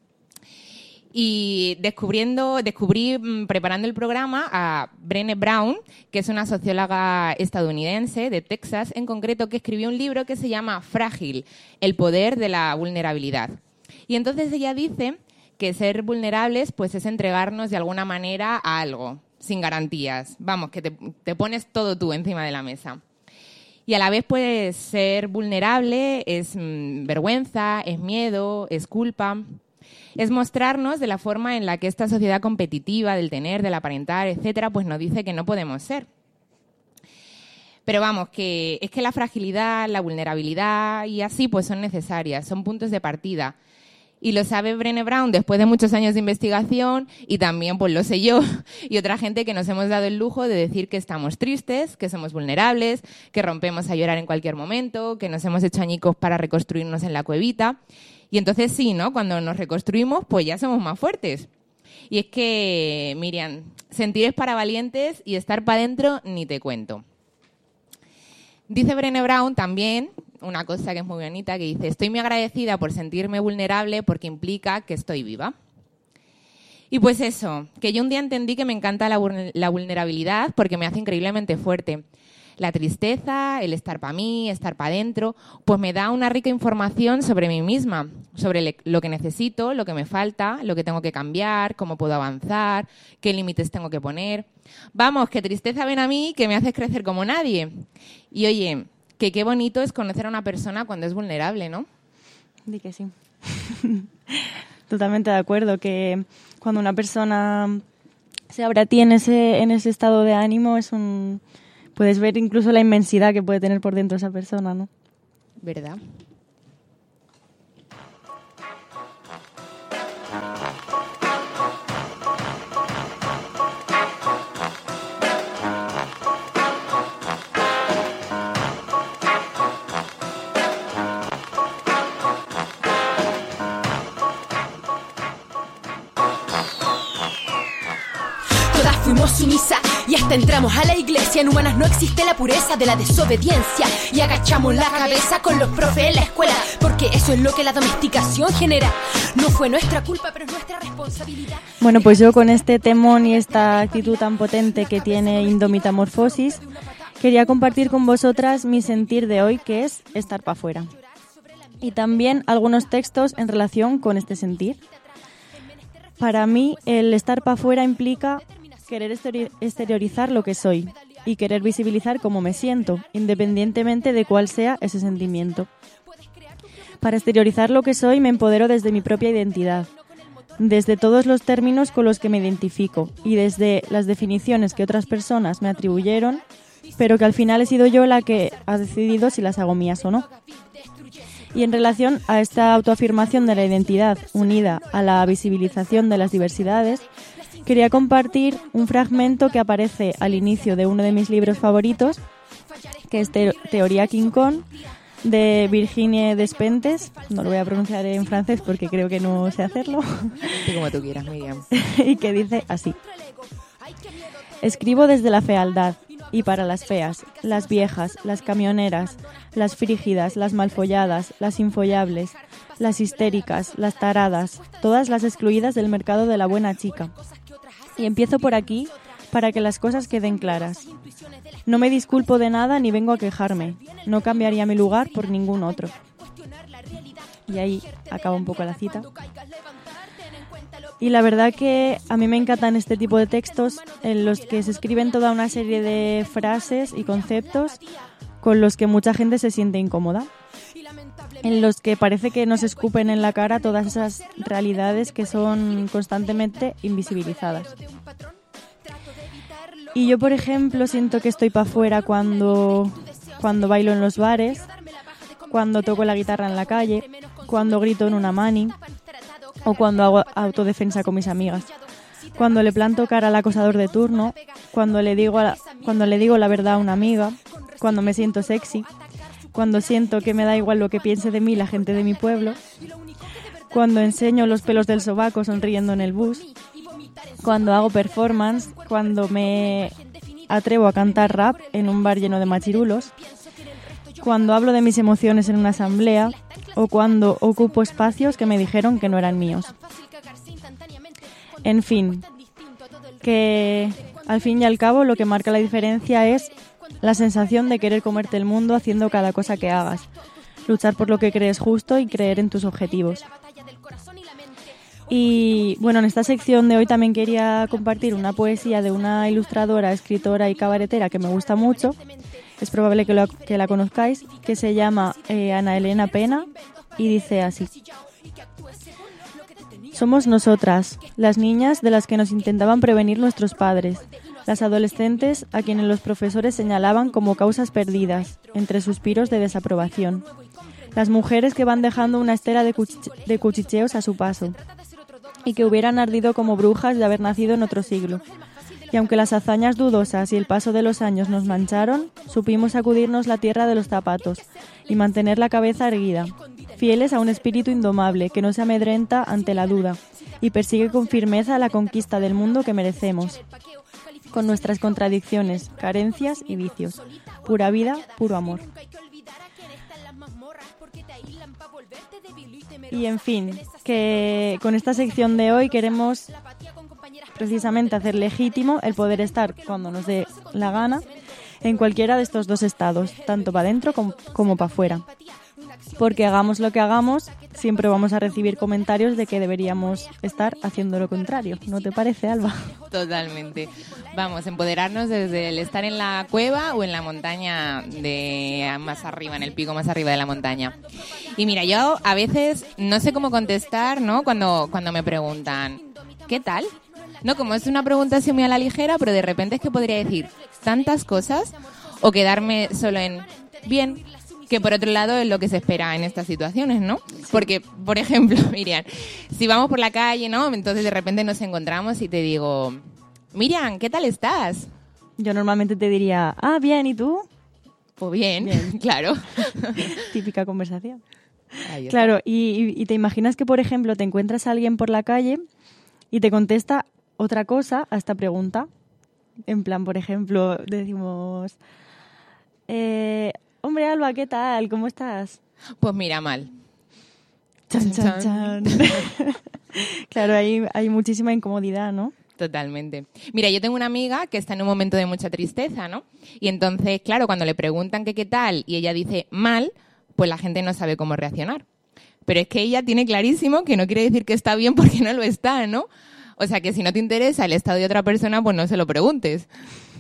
F: Y descubrí preparando el programa a Brené Brown, que es una socióloga estadounidense de Texas, en concreto, que escribió un libro que se llama Frágil, el poder de la vulnerabilidad. Y entonces ella dice que ser vulnerables pues es entregarnos de alguna manera a algo, sin garantías. Vamos, que te pones todo tú encima de la mesa. Y a la vez, pues, ser vulnerable es vergüenza, es miedo, es culpa. Es mostrarnos de la forma en la que esta sociedad competitiva del tener, del aparentar, etcétera, pues nos dice que no podemos ser. Pero vamos, que es que la fragilidad, la vulnerabilidad y así pues son necesarias, son puntos de partida. Y lo sabe Brené Brown después de muchos años de investigación y también pues lo sé yo y otra gente que nos hemos dado el lujo de decir que estamos tristes, que somos vulnerables, que rompemos a llorar en cualquier momento, que nos hemos hecho añicos para reconstruirnos en la cuevita. Y entonces sí, ¿no? Cuando nos reconstruimos pues ya somos más fuertes. Y es que, Miriam, sentir es para valientes y estar para adentro ni te cuento. Dice Brené Brown también una cosa que es muy bonita, que dice: estoy muy agradecida por sentirme vulnerable porque implica que estoy viva. Y pues eso, que yo un día entendí que me encanta la vulnerabilidad porque me hace increíblemente fuerte. La tristeza, el estar para mí, estar para adentro, pues me da una rica información sobre mí misma, sobre lo que necesito, lo que me falta, lo que tengo que cambiar, cómo puedo avanzar, qué límites tengo que poner. Vamos, que tristeza ven a mí, que me haces crecer como nadie. Y oye, que qué bonito es conocer a una persona cuando es vulnerable, ¿no?
E: Di que sí. Totalmente de acuerdo, que cuando una persona se abre a ti en ese estado de ánimo, puedes ver incluso la inmensidad que puede tener por dentro esa persona, ¿no?
F: ¿Verdad?
H: Fuimos sumisas y hasta entramos a la iglesia. En humanas no existe la pureza de la desobediencia. Y agachamos la cabeza con los profes en la escuela, porque eso es lo que la domesticación genera. No fue nuestra culpa, pero es nuestra responsabilidad.
E: Bueno, pues yo con este temón y esta actitud tan potente que tiene Indomitamorfosis, quería compartir con vosotras mi sentir de hoy, que es estar para afuera. Y también algunos textos en relación con este sentir. Para mí, el estar para afuera implica querer exteriorizar lo que soy y querer visibilizar cómo me siento, independientemente de cuál sea ese sentimiento. Para exteriorizar lo que soy me empodero desde mi propia identidad, desde todos los términos con los que me identifico y desde las definiciones que otras personas me atribuyeron, pero que al final he sido yo la que ha decidido si las hago mías o no. Y en relación a esta autoafirmación de la identidad unida a la visibilización de las diversidades, quería compartir un fragmento que aparece al inicio de uno de mis libros favoritos, que es Teoría King Kong, de Virginie Despentes. No lo voy a pronunciar en francés porque creo que no sé hacerlo.
F: Sí, como tú quieras, Miriam.
E: Y que dice así: escribo desde la fealdad y para las feas, las viejas, las camioneras, las frígidas, las malfolladas, las infollables, las histéricas, las taradas, todas las excluidas del mercado de la buena chica. Y empiezo por aquí para que las cosas queden claras. No me disculpo de nada ni vengo a quejarme. No cambiaría mi lugar por ningún otro. Y ahí acaba un poco la cita. Y la verdad que a mí me encantan este tipo de textos en los que se escriben toda una serie de frases y conceptos con los que mucha gente se siente incómoda, en los que parece que nos escupen en la cara todas esas realidades que son constantemente invisibilizadas. Y yo, por ejemplo, siento que estoy para afuera cuando bailo en los bares, cuando toco la guitarra en la calle, cuando grito en una mani o cuando hago autodefensa con mis amigas, cuando le planto cara al acosador de turno, cuando le digo la verdad a una amiga, cuando me siento sexy, cuando siento que me da igual lo que piense de mí la gente de mi pueblo, cuando enseño los pelos del sobaco sonriendo en el bus, cuando hago performance, cuando me atrevo a cantar rap en un bar lleno de machirulos, cuando hablo de mis emociones en una asamblea o cuando ocupo espacios que me dijeron que no eran míos. En fin, que al fin y al cabo lo que marca la diferencia es la sensación de querer comerte el mundo haciendo cada cosa que hagas, luchar por lo que crees justo y creer en tus objetivos. Y bueno, en esta sección de hoy también quería compartir una poesía de una ilustradora, escritora y cabaretera que me gusta mucho. Es probable que la conozcáis, que se llama Ana Elena Pena y dice así: somos nosotras, las niñas de las que nos intentaban prevenir nuestros padres, las adolescentes a quienes los profesores señalaban como causas perdidas, entre suspiros de desaprobación, las mujeres que van dejando una estela de cuchicheos a su paso y que hubieran ardido como brujas de haber nacido en otro siglo. Y aunque las hazañas dudosas y el paso de los años nos mancharon, supimos sacudirnos la tierra de los zapatos y mantener la cabeza erguida, fieles a un espíritu indomable que no se amedrenta ante la duda y persigue con firmeza la conquista del mundo que merecemos, con nuestras contradicciones, carencias y vicios. Pura vida, puro amor. Y en fin, que con esta sección de hoy queremos precisamente hacer legítimo el poder estar cuando nos dé la gana en cualquiera de estos dos estados, tanto para adentro como para afuera. porque hagamos lo que hagamos, siempre vamos a recibir comentarios de que deberíamos estar haciendo lo contrario. ¿No te parece, Alba?
F: Totalmente. Vamos, empoderarnos desde el estar en la cueva o en la montaña de más arriba, en el pico más arriba de la montaña. Y mira, yo a veces no sé cómo contestar, ¿no? Cuando me preguntan, ¿qué tal? No, como es una pregunta así muy a la ligera, pero de repente es que podría decir tantas cosas o quedarme solo en bien, que por otro lado es lo que se espera en estas situaciones, ¿no? Porque, por ejemplo, Miriam, si vamos por la calle, ¿no? Entonces de repente nos encontramos y te digo, Miriam, ¿qué tal estás?
E: Yo normalmente te diría, bien, ¿y tú?
F: Pues bien. Claro.
E: Típica conversación.
F: Ahí está.
E: Claro, y te imaginas que, por ejemplo, te encuentras a alguien por la calle y te contesta otra cosa a esta pregunta. En plan, por ejemplo, decimos, hombre, Alba, ¿qué tal? ¿Cómo estás?
F: Pues mira, mal.
E: Chan, chan, chan. Claro, hay muchísima incomodidad, ¿no?
F: Totalmente. Mira, yo tengo una amiga que está en un momento de mucha tristeza, ¿no? Y entonces, claro, cuando le preguntan que qué tal y ella dice mal, pues la gente no sabe cómo reaccionar. Pero es que ella tiene clarísimo que no quiere decir que está bien porque no lo está, ¿no? O sea, que si no te interesa el estado de otra persona, pues no se lo preguntes.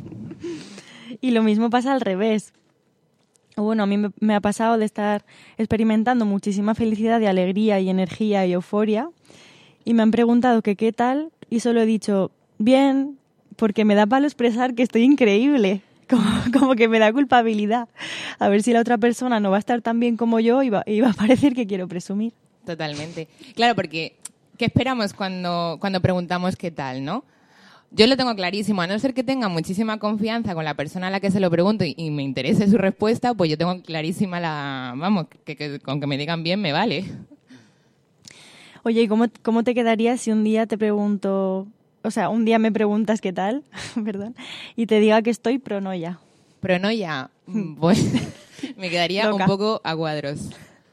E: Y lo mismo pasa al revés. Bueno, a mí me ha pasado de estar experimentando muchísima felicidad y alegría y energía y euforia y me han preguntado que qué tal y solo he dicho bien, porque me da palo expresar que estoy increíble, como que me da culpabilidad. A ver si la otra persona no va a estar tan bien como yo y va a parecer que quiero presumir.
F: Totalmente. Claro, porque ¿qué esperamos cuando preguntamos qué tal, no? Yo lo tengo clarísimo, a no ser que tenga muchísima confianza con la persona a la que se lo pregunto y me interese su respuesta, pues yo tengo clarísima que con que me digan bien me vale.
E: Oye, ¿y cómo te quedaría si un día te pregunto, o sea, un día me preguntas qué tal, perdón, y te diga que estoy pronoia?
F: Pronoia, pues me quedaría
E: Loca.
F: un poco a cuadros.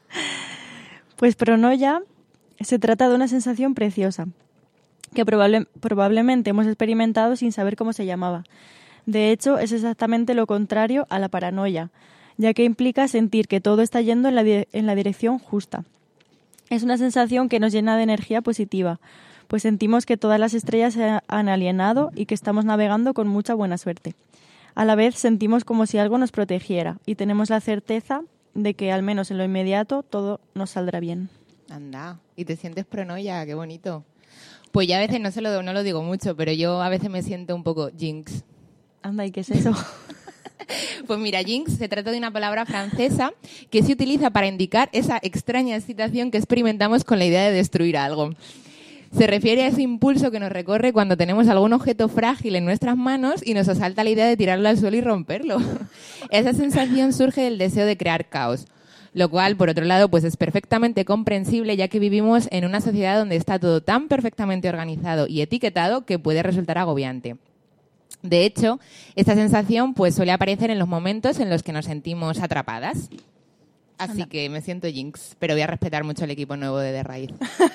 E: Pues pronoia se trata de una sensación preciosa que probablemente hemos experimentado sin saber cómo se llamaba. De hecho, es exactamente lo contrario a la paranoia, ya que implica sentir que todo está yendo en la dirección justa. Es una sensación que nos llena de energía positiva, pues sentimos que todas las estrellas se han alineado y que estamos navegando con mucha buena suerte. A la vez sentimos como si algo nos protegiera y tenemos la certeza de que al menos en lo inmediato todo nos saldrá bien.
F: Anda, y te sientes pronoia, qué bonito. Pues ya a veces no lo digo mucho, pero yo a veces me siento un poco jinx.
E: Anda, ¿y qué es eso?
F: Pues mira, jinx se trata de una palabra francesa que se utiliza para indicar esa extraña excitación que experimentamos con la idea de destruir algo. Se refiere a ese impulso que nos recorre cuando tenemos algún objeto frágil en nuestras manos y nos asalta la idea de tirarlo al suelo y romperlo. Esa sensación surge del deseo de crear caos, lo cual, por otro lado, pues es perfectamente comprensible, ya que vivimos en una sociedad donde está todo tan perfectamente organizado y etiquetado que puede resultar agobiante. De hecho, esta sensación pues suele aparecer en los momentos en los que nos sentimos atrapadas. Así que me siento jinx, pero voy a respetar mucho el equipo nuevo de Raíz.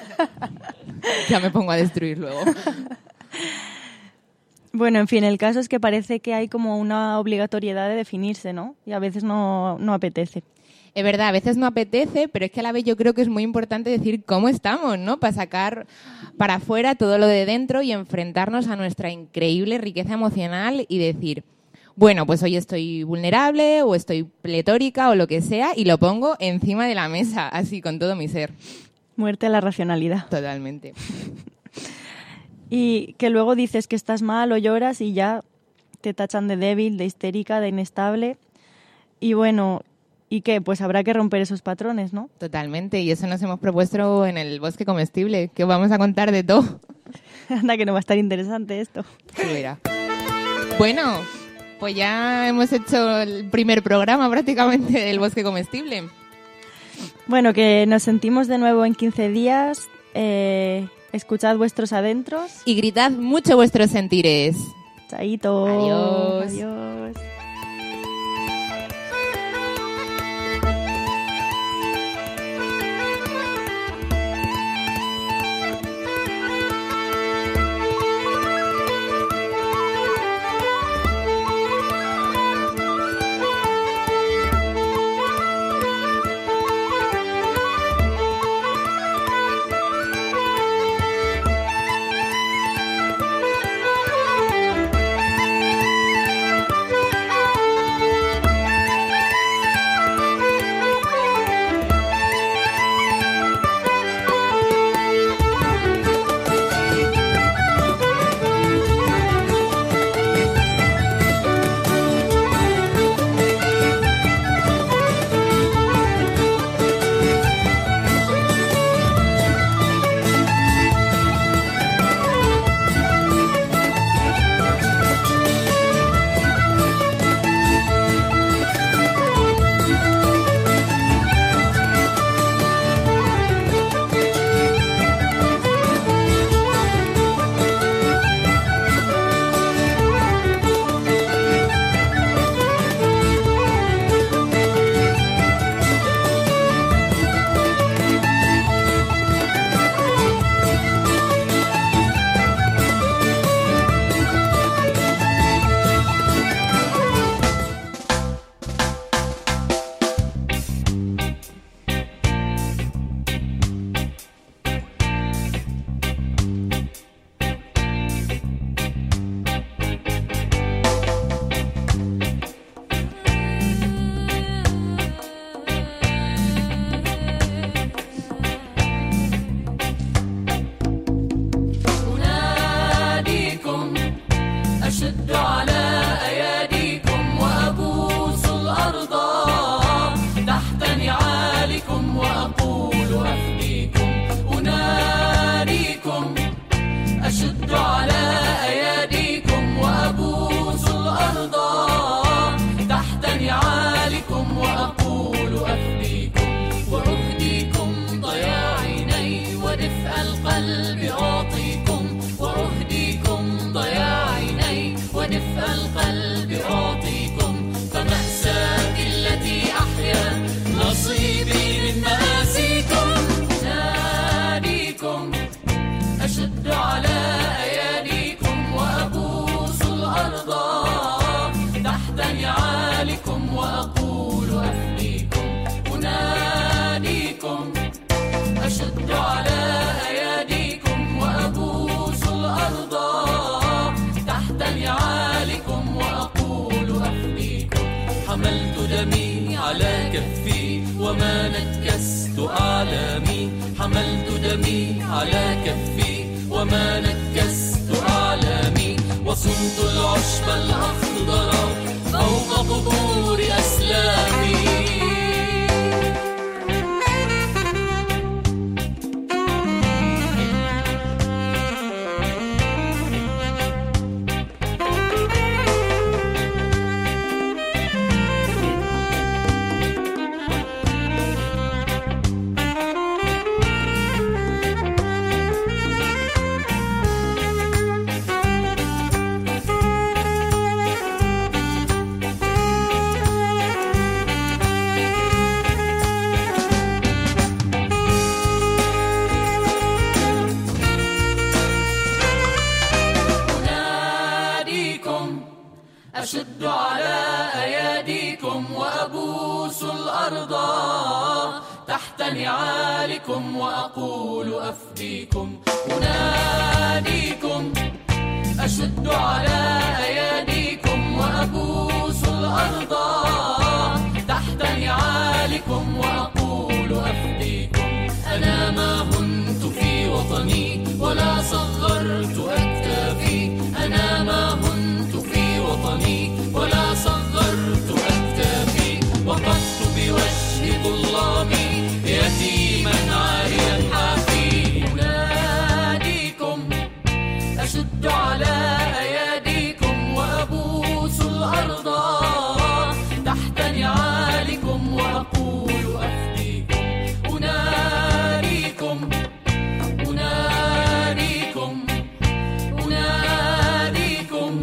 F: Ya me pongo a destruir luego.
E: Bueno, en fin, el caso es que parece que hay como una obligatoriedad de definirse, ¿no? Y a veces no apetece.
F: Es verdad, a veces no apetece, pero es que a la vez yo creo que es muy importante decir cómo estamos, ¿no? Para sacar para afuera todo lo de dentro y enfrentarnos a nuestra increíble riqueza emocional y decir, bueno, pues hoy estoy vulnerable o estoy pletórica o lo que sea y lo pongo encima de la mesa, así con todo mi ser.
E: Muerte a la racionalidad.
F: Totalmente.
E: Y que luego dices que estás mal o lloras y ya te tachan de débil, de histérica, de inestable. Y bueno, ¿y qué? Pues habrá que romper esos patrones, ¿no?
F: Totalmente, y eso nos hemos propuesto en el Bosque Comestible, que vamos a contar de todo.
E: Anda, que no va a estar interesante esto.
F: Sí, verá. Bueno, pues ya hemos hecho el primer programa prácticamente del Bosque Comestible.
E: Bueno, que nos sentimos de nuevo en 15 días. Escuchad vuestros adentros.
F: Y gritad mucho vuestros sentires.
E: Chaito.
F: Adiós.
E: Adiós.
I: ونفأ القلب أعطيكم وأهديكم ضياع عيني ونفأ القلب أعطيكم فمأساتي التي أحيا نصيبي من مآسيكم ناديكم أشد على أياديكم وأبوس الأرض تحت نعالكم وأقول أفديكم أناديكم أشد على أياديكم وأبوس الأرض تحت نعالكم وأقول أفديكم حملت دمي على كفي وما نكست أعلامي حملت دمي على كفي وما نكست أعلامي وصنت العشب الأخضر فوق قبور أسلامي أشد على أياديكم وأبوس الأرض تحت نعالكم وأقول أفديكم أناديكم أشد على أياديكم وأبوس الأرض تحت نعالكم وأقول أفديكم أنا ما هنت في وطني ولا صغرت أكتافي أنا ما هنت في وطني ولا صغرت أكتافي وقفت بوجه ظلامي يتيما عاريا حافي أناديكم أشد على أياديكم وأبوس الأرض تحت نعالكم وأقول أفديكم أناديكم أناديكم أناديكم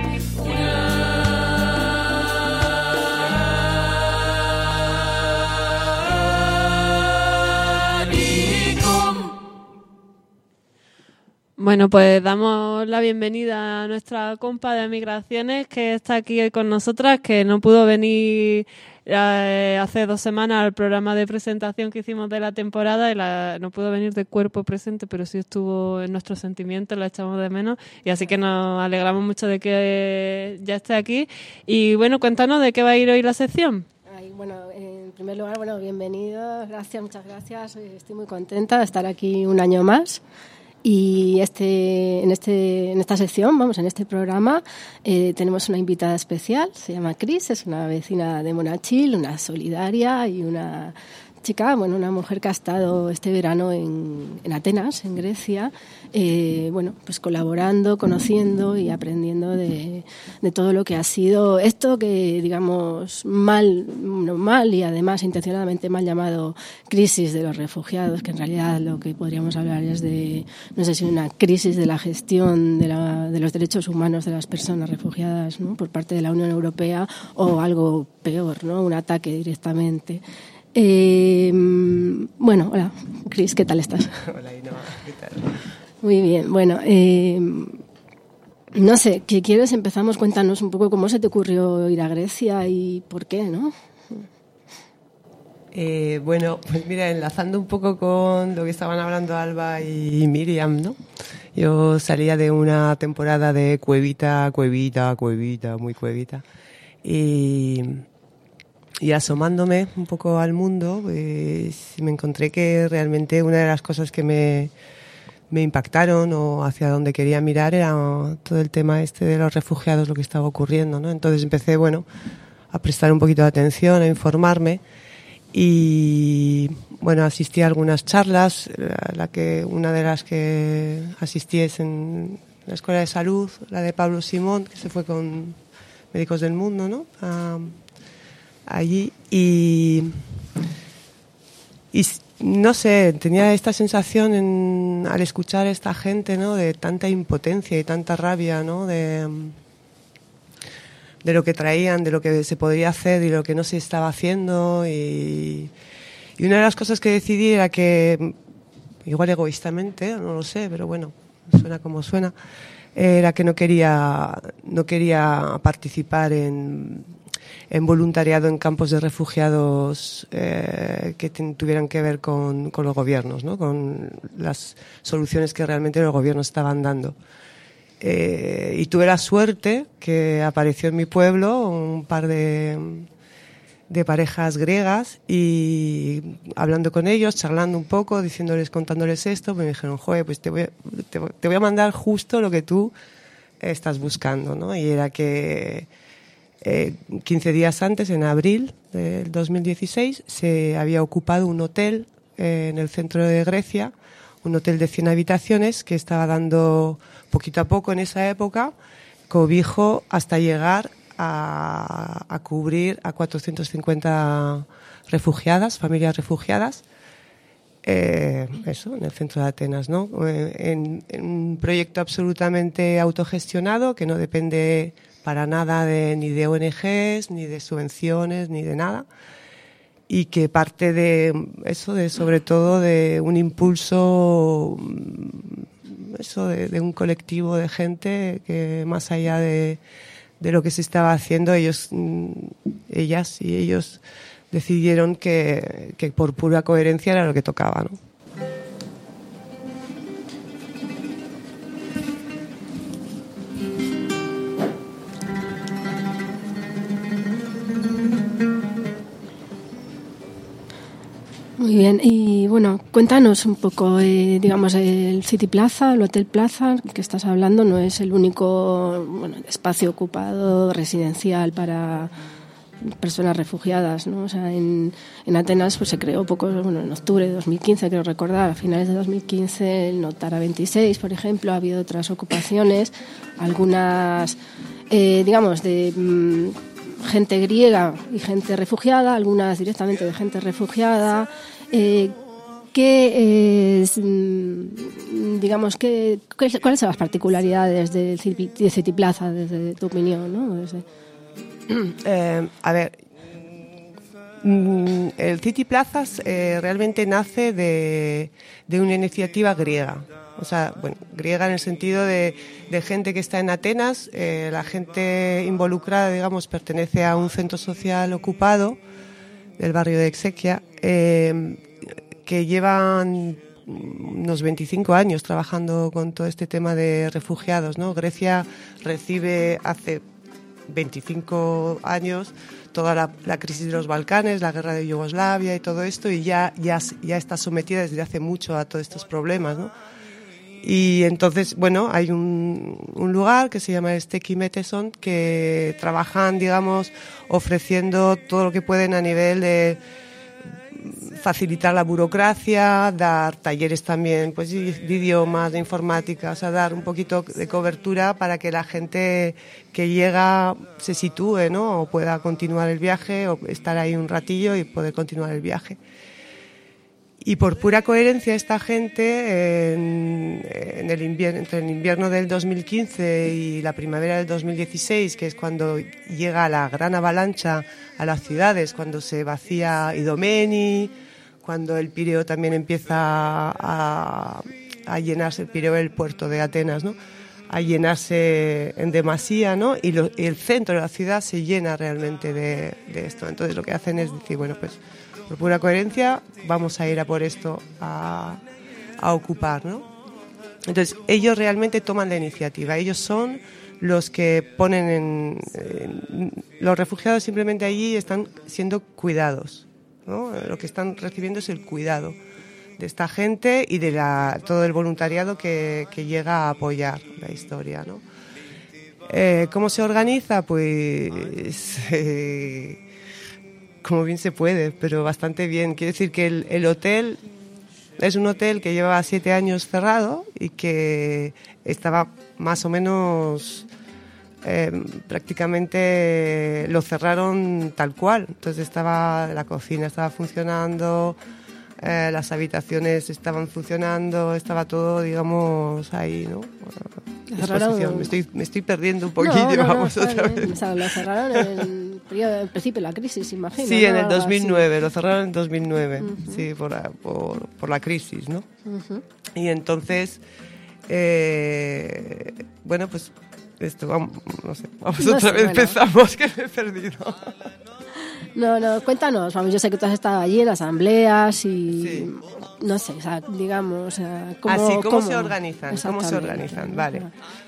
B: Bueno, pues damos la bienvenida a nuestra compa de migraciones que está aquí hoy con nosotras, que no pudo venir hace 2 semanas al programa de presentación que hicimos de la temporada y no pudo venir de cuerpo presente, pero sí estuvo en nuestros sentimientos, la echamos de menos y así que nos alegramos mucho de que ya esté aquí. Y bueno, cuéntanos de qué va a ir hoy la sección.
J: Bueno, en primer lugar, bienvenidos, gracias, muchas gracias. Estoy muy contenta de estar aquí un año más. Y en esta sección, en este programa, tenemos una invitada especial, se llama Cris, es una vecina de Monachil, una solidaria y una chica, una mujer que ha estado este verano en Atenas, en Grecia, pues colaborando, conociendo y aprendiendo de todo lo que ha sido esto que, digamos, mal y además intencionadamente mal llamado crisis de los refugiados, que en realidad lo que podríamos hablar es de, no sé si una crisis de la gestión de los derechos humanos de las personas refugiadas, ¿no?, por parte de la Unión Europea, o algo peor, ¿no?, un ataque directamente. Hola, Cris, ¿qué tal estás?
K: Hola, Ainhoa, ¿qué tal?
J: Muy bien, no sé, ¿qué quieres? Empezamos, cuéntanos un poco cómo se te ocurrió ir a Grecia y por qué, ¿no?
K: Pues mira, enlazando un poco con lo que estaban hablando Alba y Miriam, ¿no? Yo salía de una temporada de cuevita, muy cuevita, y asomándome un poco al mundo, pues me encontré que realmente una de las cosas que me impactaron o hacia donde quería mirar era todo el tema de los refugiados, lo que estaba ocurriendo, ¿no? Entonces empecé, a prestar un poquito de atención, a informarme y, asistí a algunas charlas. Una de las que asistí es en la Escuela de Salud, la de Pablo Simón, que se fue con Médicos del Mundo, ¿no?, allí y no sé, tenía esta sensación al escuchar a esta gente, ¿no? De tanta impotencia y tanta rabia, ¿no? De lo que traían, de lo que se podría hacer y lo que no se estaba haciendo. Y una de las cosas que decidí era que, igual egoístamente, no lo sé, pero bueno, suena como suena, era que no quería participar en voluntariado en campos de refugiados que tuvieran que ver con los gobiernos, ¿no? Con las soluciones que realmente los gobiernos estaban dando. Y tuve la suerte que apareció en mi pueblo un par de parejas griegas, y hablando con ellos, charlando un poco, contándoles esto, me dijeron, joder, pues te voy a mandar justo lo que tú estás buscando, ¿no? Y era que 15 días antes, en abril del 2016, se había ocupado un hotel en el centro de Grecia, un hotel de 100 habitaciones que estaba dando poquito a poco en esa época cobijo hasta llegar a cubrir a 450 refugiadas, familias refugiadas, eso, en el centro de Atenas, ¿no? En un proyecto absolutamente autogestionado que no depende para nada ni de ONGs, ni de subvenciones, ni de nada, y que parte de eso, sobre todo de un impulso, eso, de un colectivo de gente que, más allá de lo que se estaba haciendo, ellas y ellos decidieron que por pura coherencia era lo que tocaba, ¿no?
J: Muy bien, y bueno, cuéntanos un poco, digamos, el City Plaza, el Hotel Plaza que estás hablando, no es el único espacio ocupado residencial para personas refugiadas, ¿no? O sea, en Atenas pues se creó en octubre de 2015, creo recordar, a finales de 2015, el Notara 26, por ejemplo. Ha habido otras ocupaciones, algunas, digamos, de gente griega y gente refugiada, algunas directamente de gente refugiada. Digamos, ¿cuáles son las particularidades de City Plaza, desde tu opinión, ¿no?
K: A ver, el City Plaza realmente nace de una iniciativa griega. O sea, bueno, griega en el sentido de gente que está en Atenas. La gente involucrada, digamos, pertenece a un centro social ocupado del barrio de Exequia, que llevan unos 25 años trabajando con todo este tema de refugiados, ¿no? Grecia recibe hace 25 años toda la crisis de los Balcanes, la guerra de Yugoslavia y todo esto, y ya está sometida desde hace mucho a todos estos problemas, ¿no? Y entonces, bueno, hay un lugar que se llama Steki Meteson, que trabajan, digamos, ofreciendo todo lo que pueden a nivel de facilitar la burocracia, dar talleres también, pues, de idiomas, de informática, o sea, dar un poquito de cobertura para que la gente que llega se sitúe, ¿no? O pueda continuar el viaje, o estar ahí un ratillo y poder continuar el viaje. Y por pura coherencia, esta gente, entre el invierno del 2015 y la primavera del 2016, que es cuando llega la gran avalancha a las ciudades, cuando se vacía Idomeni, cuando el Pireo también empieza a llenarse, el Pireo, el puerto de Atenas, ¿no? A llenarse en demasía, ¿no? Y el centro de la ciudad se llena realmente de esto. Entonces lo que hacen es decir, bueno, pues por pura coherencia vamos a ir a por esto a ocupar, ¿no? Entonces ellos realmente toman la iniciativa, ellos son los que ponen los refugiados simplemente allí están siendo cuidados, ¿no? Lo que están recibiendo es el cuidado de esta gente y de todo el voluntariado que llega a apoyar la historia, ¿no? ¿Cómo se organiza? Pues como bien se puede, pero bastante bien. Quiere decir que el hotel es un hotel que llevaba 7 años cerrado y que estaba más o menos prácticamente lo cerraron tal cual. Entonces la cocina estaba funcionando, las habitaciones estaban funcionando, estaba todo, digamos, ahí, ¿no? Me estoy perdiendo un poquillo, vamos otra vez.
J: O sea, lo cerraron en el principio de la crisis, imagino.
K: Sí,
J: ¿no?
K: en el 2009,
J: así.
K: lo cerraron en 2009, sí, por la crisis, ¿no? Y entonces, bueno, pues esto, vamos otra vez, empezamos, que me he perdido.
J: No, cuéntanos, vamos, yo sé que tú has estado allí en asambleas y
K: Sí.
J: no sé, o sea, digamos,
K: ¿Cómo se organizan? ¿Cómo se organizan? Vale.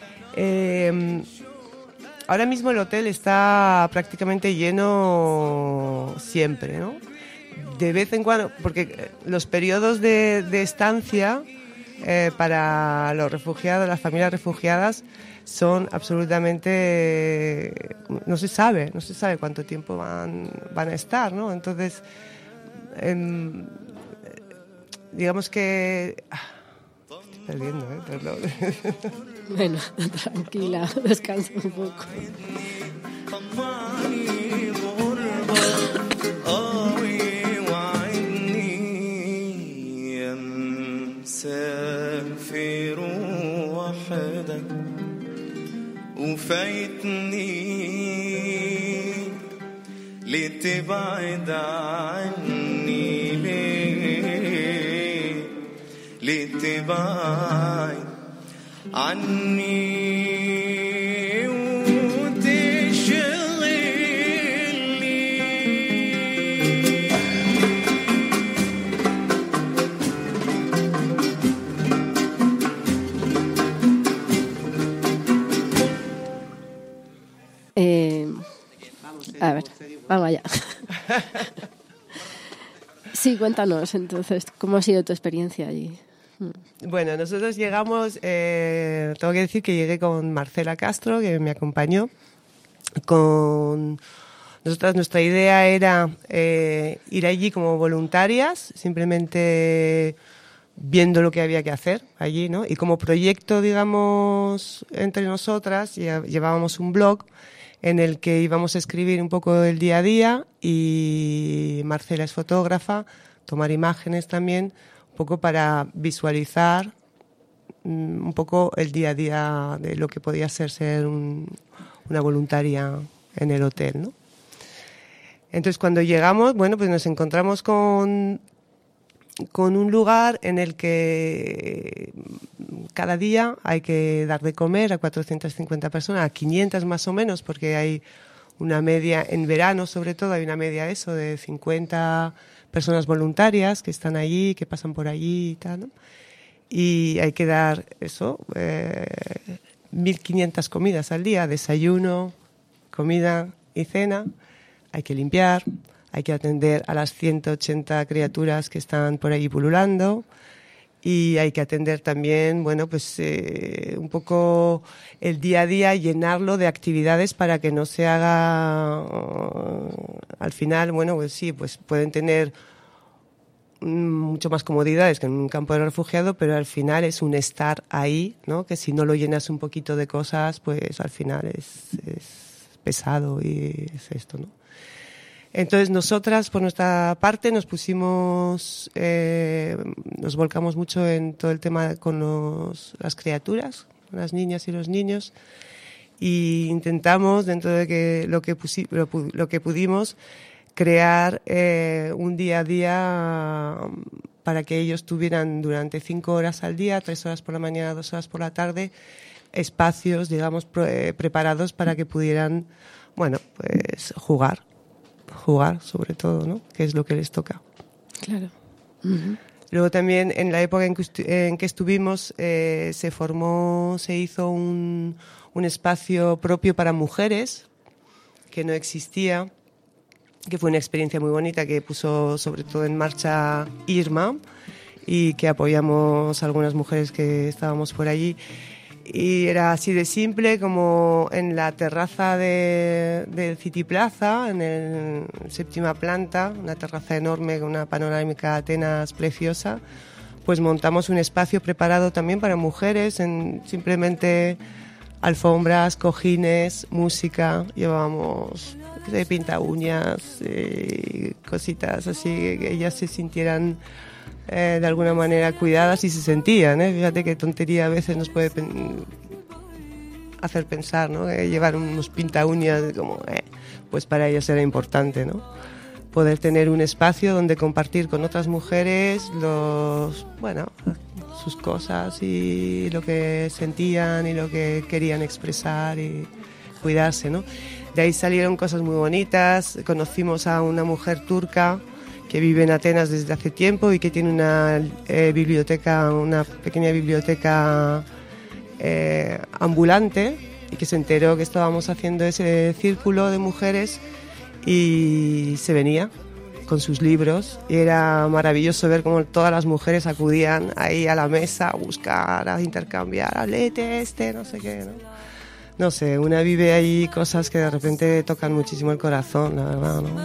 K: Ahora mismo el hotel está prácticamente lleno siempre, ¿no? De vez en cuando, porque los periodos de estancia para los refugiados, las familias refugiadas, son absolutamente... no se sabe cuánto tiempo van a estar, ¿no? Entonces, digamos que... estoy perdiendo, perdón.
J: Bueno, tranquila, descansa un poco.
I: وفايتني لتبعد عني ليه لتبعد عني
J: A ver, vamos allá. Sí, cuéntanos entonces, ¿cómo ha sido tu experiencia allí?
K: Bueno, nosotros llegamos, tengo que decir que llegué con Marcela Castro, que me acompañó. Nosotras, nuestra idea era ir allí como voluntarias, simplemente viendo lo que había que hacer allí, ¿no? Y como proyecto, digamos, entre nosotras, llevábamos un blog en el que íbamos a escribir un poco el día a día, y Marcela es fotógrafa, tomar imágenes también, un poco para visualizar un poco el día a día de lo que podía ser una voluntaria en el hotel, ¿no? Entonces, cuando llegamos, bueno, pues nos encontramos con un lugar en el que cada día hay que dar de comer a 450 personas, a 500 más o menos, porque hay una media, en verano sobre todo, hay una media de 50 personas voluntarias que están allí, que pasan por allí y tal, ¿no? Y hay que dar 1.500 comidas al día, desayuno, comida y cena. Hay que limpiar, hay que atender a las 180 criaturas que están por ahí pululando, y hay que atender también, bueno, pues un poco el día a día, llenarlo de actividades para que no se haga al final, bueno, pues sí, pues pueden tener mucho más comodidades que en un campo de refugiado, pero al final es un estar ahí, ¿no? Que si no lo llenas un poquito de cosas, pues al final es pesado, y es esto, ¿no? Entonces nosotras, por nuestra parte, nos volcamos mucho en todo el tema con las criaturas, las niñas y los niños, y intentamos, dentro de lo que pudimos, crear un día a día para que ellos tuvieran durante 5 horas al día, 3 horas por la mañana, 2 horas por la tarde, espacios, digamos, preparados para que pudieran, bueno, pues jugar sobre todo, ¿no? Que es lo que les toca.
J: Claro.
K: Luego también, en la época en que estuvimos, se hizo un espacio propio para mujeres, que no existía, que fue una experiencia muy bonita, que puso sobre todo en marcha Irma, y que apoyamos a algunas mujeres que estábamos por allí. Y era así de simple, como en la terraza del City Plaza, en el 7ª planta, una terraza enorme con una panorámica de Atenas preciosa. Pues montamos un espacio preparado también para mujeres, simplemente alfombras, cojines, música, llevábamos pinta uñas, cositas así, que ellas se sintieran de alguna manera cuidadas y se sentían, ¿eh? Fíjate qué tontería a veces nos puede hacer pensar, ¿no? Llevar unos pinta uñas, como, pues para ellas era importante, ¿no? Poder tener un espacio donde compartir con otras mujeres sus cosas y lo que sentían y lo que querían expresar y cuidarse, ¿no? De ahí salieron cosas muy bonitas. Conocimos a una mujer turca que vive en Atenas desde hace tiempo y que tiene una pequeña biblioteca ambulante, y que se enteró que estábamos haciendo ese círculo de mujeres y se venía con sus libros, y era maravilloso ver cómo todas las mujeres acudían ahí a la mesa a buscar, a intercambiar, léete no sé qué, ¿no? No sé, una vive ahí cosas que de repente tocan muchísimo el corazón, la verdad, ¿no?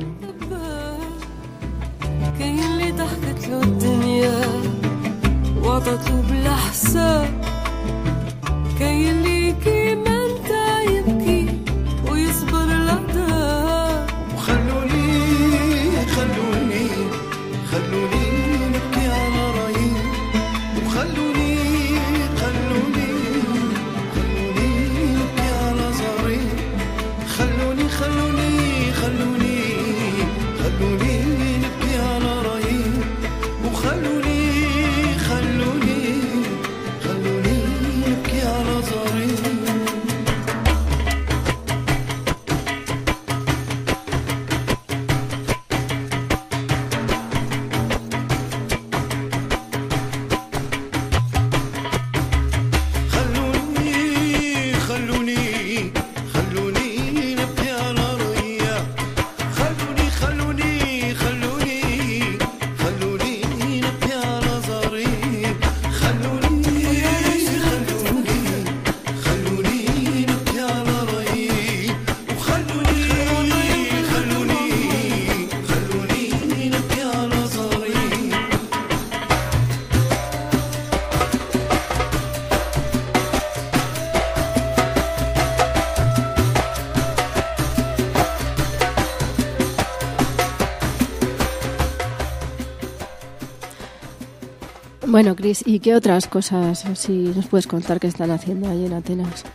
J: Bueno, Cris, ¿y qué otras cosas si nos puedes contar que están haciendo allí en Atenas?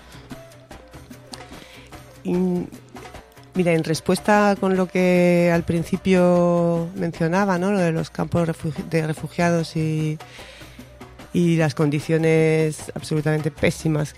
K: Mira, en respuesta con lo que al principio mencionaba, ¿no? Lo de los campos de refugiados y las condiciones absolutamente pésimas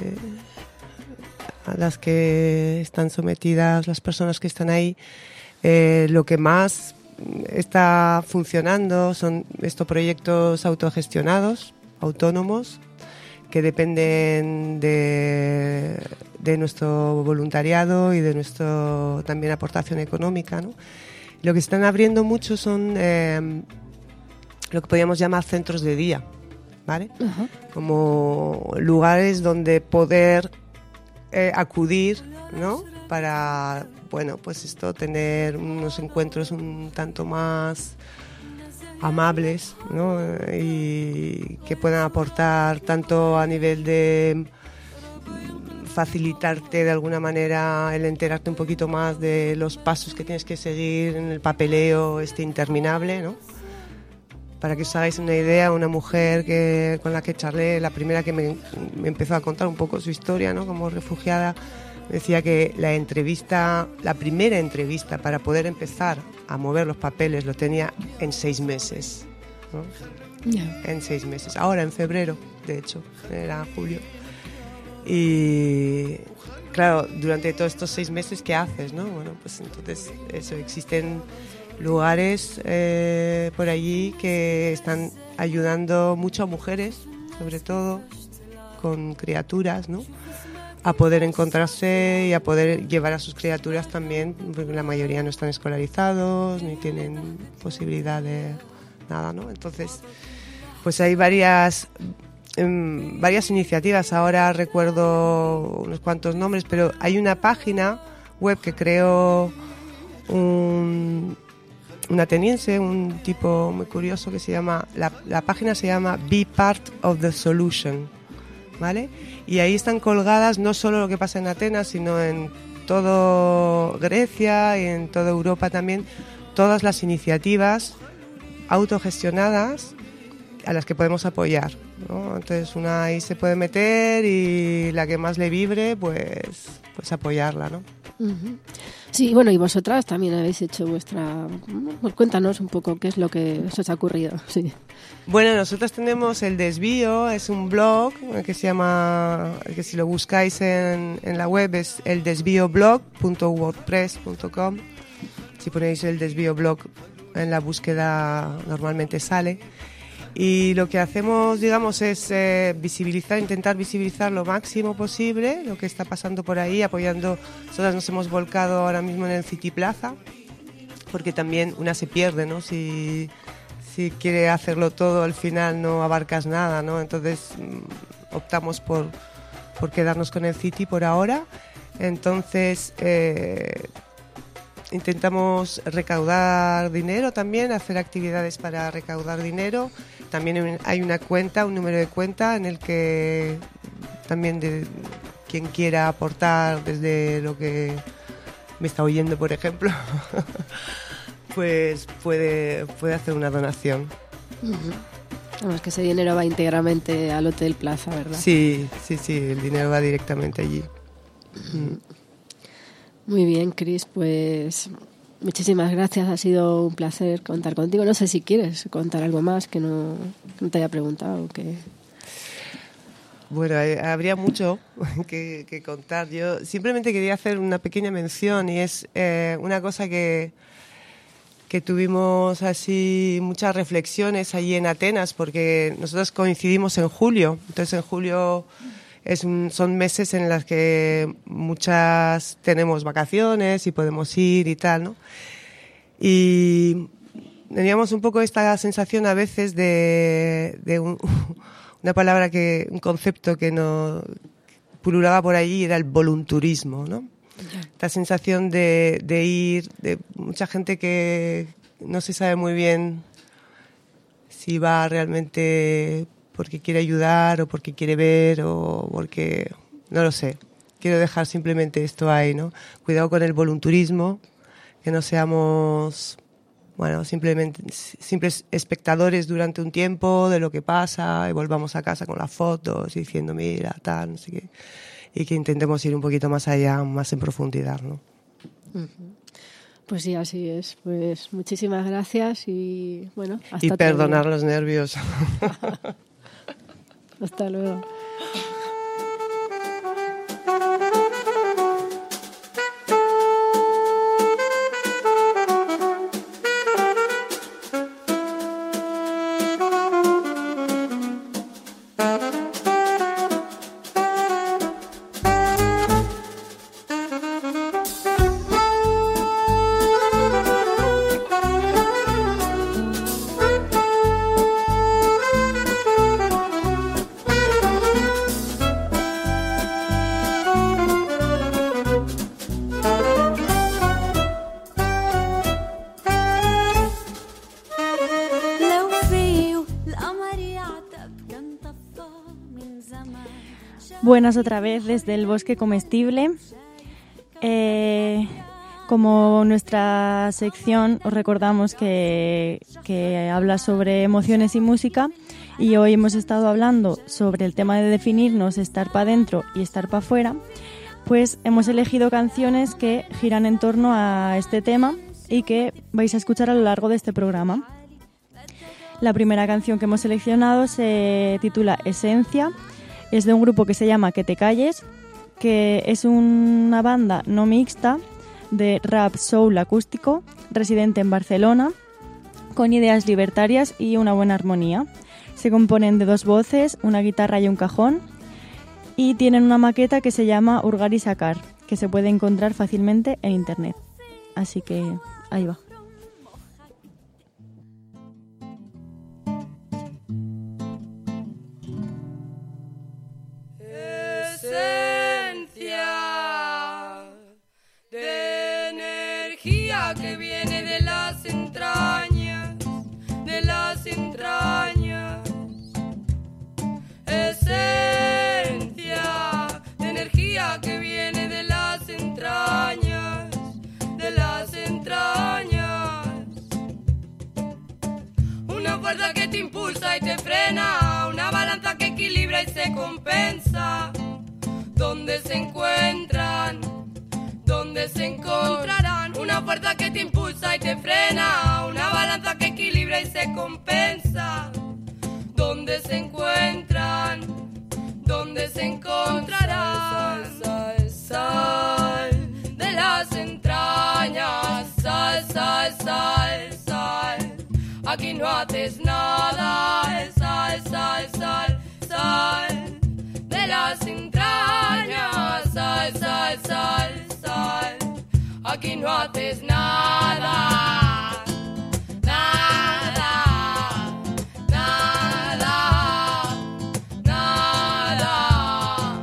K: a las que están sometidas las personas que están ahí, lo que más está funcionando son estos proyectos autogestionados, autónomos, que dependen de nuestro voluntariado y de nuestra también aportación económica, ¿no? Lo que están abriendo mucho son lo que podríamos llamar centros de día, ¿vale? Uh-huh. Como lugares donde poder acudir, ¿no? Para, bueno, pues tener unos encuentros un tanto más amables, ¿no? Y que puedan aportar tanto a nivel de facilitarte de alguna manera el enterarte un poquito más de los pasos que tienes que seguir en el papeleo interminable, ¿no? Para que os hagáis una idea, una mujer con la que charlé, la primera que me empezó a contar un poco su historia, ¿no? Como refugiada, decía que la primera entrevista para poder empezar a mover los papeles lo tenía en 6 meses, ¿no? Yeah. En 6 meses. Ahora, en febrero, de hecho, era julio. Y claro, durante todos estos 6 meses, ¿qué haces, no? Bueno, pues entonces eso, existen lugares por allí que están ayudando mucho a mujeres, sobre todo con criaturas, ¿no? A poder encontrarse y a poder llevar a sus criaturas también, porque la mayoría no están escolarizados ni tienen posibilidad de nada, ¿no? Entonces, pues hay varias iniciativas. Ahora recuerdo unos cuantos nombres, pero hay una página web que creó un ateniense, un tipo muy curioso que se llama, la página se llama Be Part of the Solution, ¿vale? Y ahí están colgadas no solo lo que pasa en Atenas, sino en todo Grecia y en toda Europa también, todas las iniciativas autogestionadas a las que podemos apoyar, ¿no? Entonces una ahí se puede meter y la que más le vibre, pues apoyarla, ¿no?
J: Uh-huh. Sí, bueno, y vosotras también habéis hecho vuestra... Pues cuéntanos un poco qué es lo que os ha ocurrido. Sí.
K: Bueno, nosotros tenemos El Desvío, es un blog que se llama, que si lo buscáis en la web es eldesvioblog.wordpress.com. Si ponéis El Desvío blog en la búsqueda normalmente sale. Y lo que hacemos, digamos, es intentar visibilizar lo máximo posible lo que está pasando por ahí, apoyando. Nosotras nos hemos volcado ahora mismo en el City Plaza, porque también una se pierde, ¿no? Si quiere hacerlo todo, al final no abarcas nada, ¿no? Entonces optamos por quedarnos con el City por ahora. Entonces intentamos recaudar dinero también, hacer actividades para recaudar dinero. También hay un número de cuenta en el que también de quien quiera aportar desde lo que me está oyendo, por ejemplo, pues puede hacer una donación.
J: Vamos, que ese dinero va íntegramente al Hotel Plaza, ¿verdad?
K: Sí, el dinero va directamente allí.
J: Muy bien, Cris, pues muchísimas gracias, ha sido un placer contar contigo. No sé si quieres contar algo más que no te haya preguntado.
K: Bueno, habría mucho que contar. Yo simplemente quería hacer una pequeña mención y es una cosa que tuvimos así muchas reflexiones allí en Atenas, porque nosotros coincidimos en julio. Entonces en julio son meses en los que muchas tenemos vacaciones y podemos ir y tal, ¿no? Y teníamos un poco esta sensación a veces de una palabra un concepto que nos pululaba por allí, era el volunturismo, ¿no? Esta sensación de ir, de mucha gente que no se sabe muy bien si va realmente porque quiere ayudar o porque quiere ver o porque... no lo sé. Quiero dejar simplemente esto ahí, ¿no? Cuidado con el volunturismo, que no seamos, bueno, simples espectadores durante un tiempo de lo que pasa y volvamos a casa con las fotos y diciendo, mira, tal, no sé qué. Y que intentemos ir un poquito más allá, más en profundidad, ¿no?
J: Pues sí, así es. Pues muchísimas gracias y bueno, hasta
K: y perdonar los nervios.
J: Hasta luego.
E: Buenas otra vez desde el Bosque Comestible. Como nuestra sección os recordamos que habla sobre emociones y música, y hoy hemos estado hablando sobre el tema de definirnos, estar para adentro y estar para afuera, pues hemos elegido canciones que giran en torno a este tema y que vais a escuchar a lo largo de este programa. La primera canción que hemos seleccionado se titula Esencia. Es de un grupo que se llama Que te calles, que es una banda no mixta de rap soul acústico, residente en Barcelona, con ideas libertarias y una buena armonía. Se componen de 2 voces, una guitarra y un cajón, y tienen una maqueta que se llama Urgar y Sacar, que se puede encontrar fácilmente en internet. Así que ahí va.
L: Que viene de las entrañas, esencia de energía que viene de las entrañas, impulsa y te frena, una balanza que equilibra y se compensa. ¿Dónde se encuentran? ¿Dónde se encontrarán? Una fuerza que te impulsa y te frena, una balanza que equilibra y se compensa. ¿Dónde se encuentran? ¿Dónde se encontrarán? Sal, sal, sal de las entrañas, sal, sal, sal, sal. Aquí no haces nada, sal, sal, sal, sal de las entrañas, sal, sal, sal, sal. Aquí no haces nada, nada, nada, nada.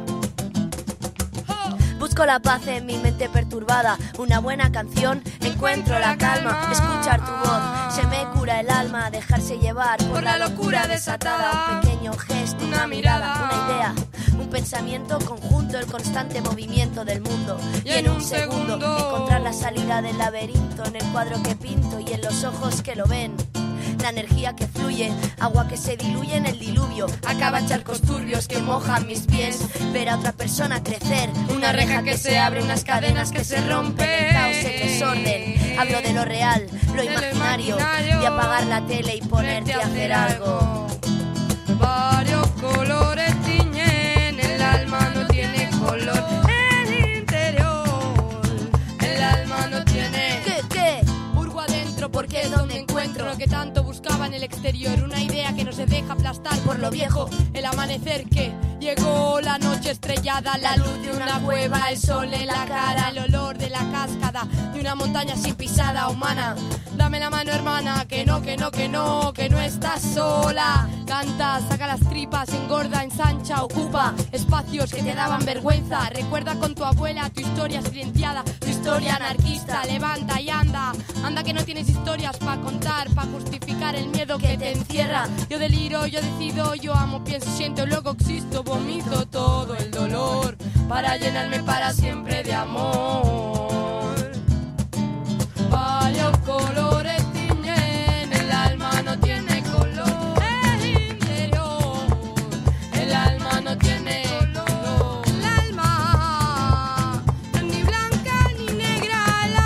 G: Busco la paz en mi mente perturbada, una buena canción, encuentro la calma, escuchar tu voz, se me cura el alma, dejarse llevar por la locura desatada, un pequeño gesto, una mirada, una idea, un pensamiento conjunto, el constante movimiento del mundo, y en un segundo encontrar la salida del laberinto, en el cuadro que pinto y en los ojos que lo ven. La energía que fluye, agua que se diluye en el diluvio, acaban charcos turbios que mojan mis pies, ver a otra persona crecer, una reja que se abre, unas cadenas que se rompen, el caos, el desorden. Hablo de lo real, lo imaginario, de apagar la tele y ponerte a hacer algo.
L: Varios colores tiñen, el alma no tiene color, el interior, el alma no tiene.
G: ¿Qué?
L: Hurgo adentro porque es donde encuentro lo que tanto buscaba en el exterior, una idea que no se deja aplastar por lo viejo, el amanecer que llegó, la noche estrellada, la luz de una cueva, el sol en la cara, el olor de la cascada, de una montaña sin pisada humana. Dame la mano, hermana, que no, que no, que no, que no estás sola. Canta, saca las tripas, engorda, ensancha, ocupa espacios que te daban vergüenza. Recuerda con tu abuela tu historia silenciada, tu historia anarquista. Levanta y anda, anda que no tienes historias para contar, para justificar el miedo que te encierra. Yo deliro, yo decido, yo amo, pienso, siento, luego existo, vomito todo el dolor para llenarme para siempre de amor. Varios colores tiñen, el alma no tiene color, el interior, el alma no tiene color, el alma no es ni blanca ni negra, el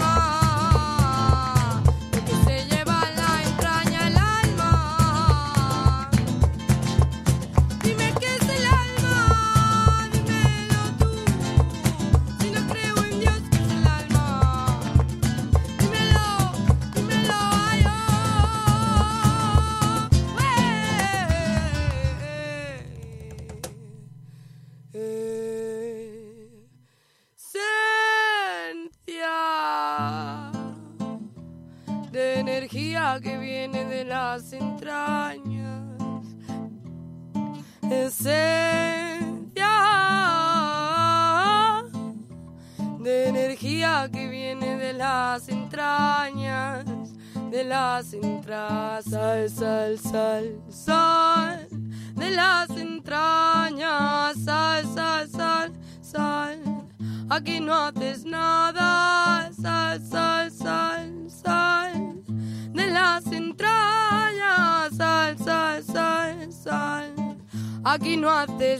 L: alma lo que se lleva en la entraña, el alma. Dime qué es el alma, dímelo tú, si no creo en Dios, ¿qué es el alma? De energía que viene de las entrañas, esencia de energía que viene de las entrañas, de las entrañas, sal, sal, sal, sal, de las entrañas, sal, sal, sal, sal. Aquí no haces nada, sal, sal, sal, sal, de las entrañas, sal, sal, sal, sal. Aquí no haces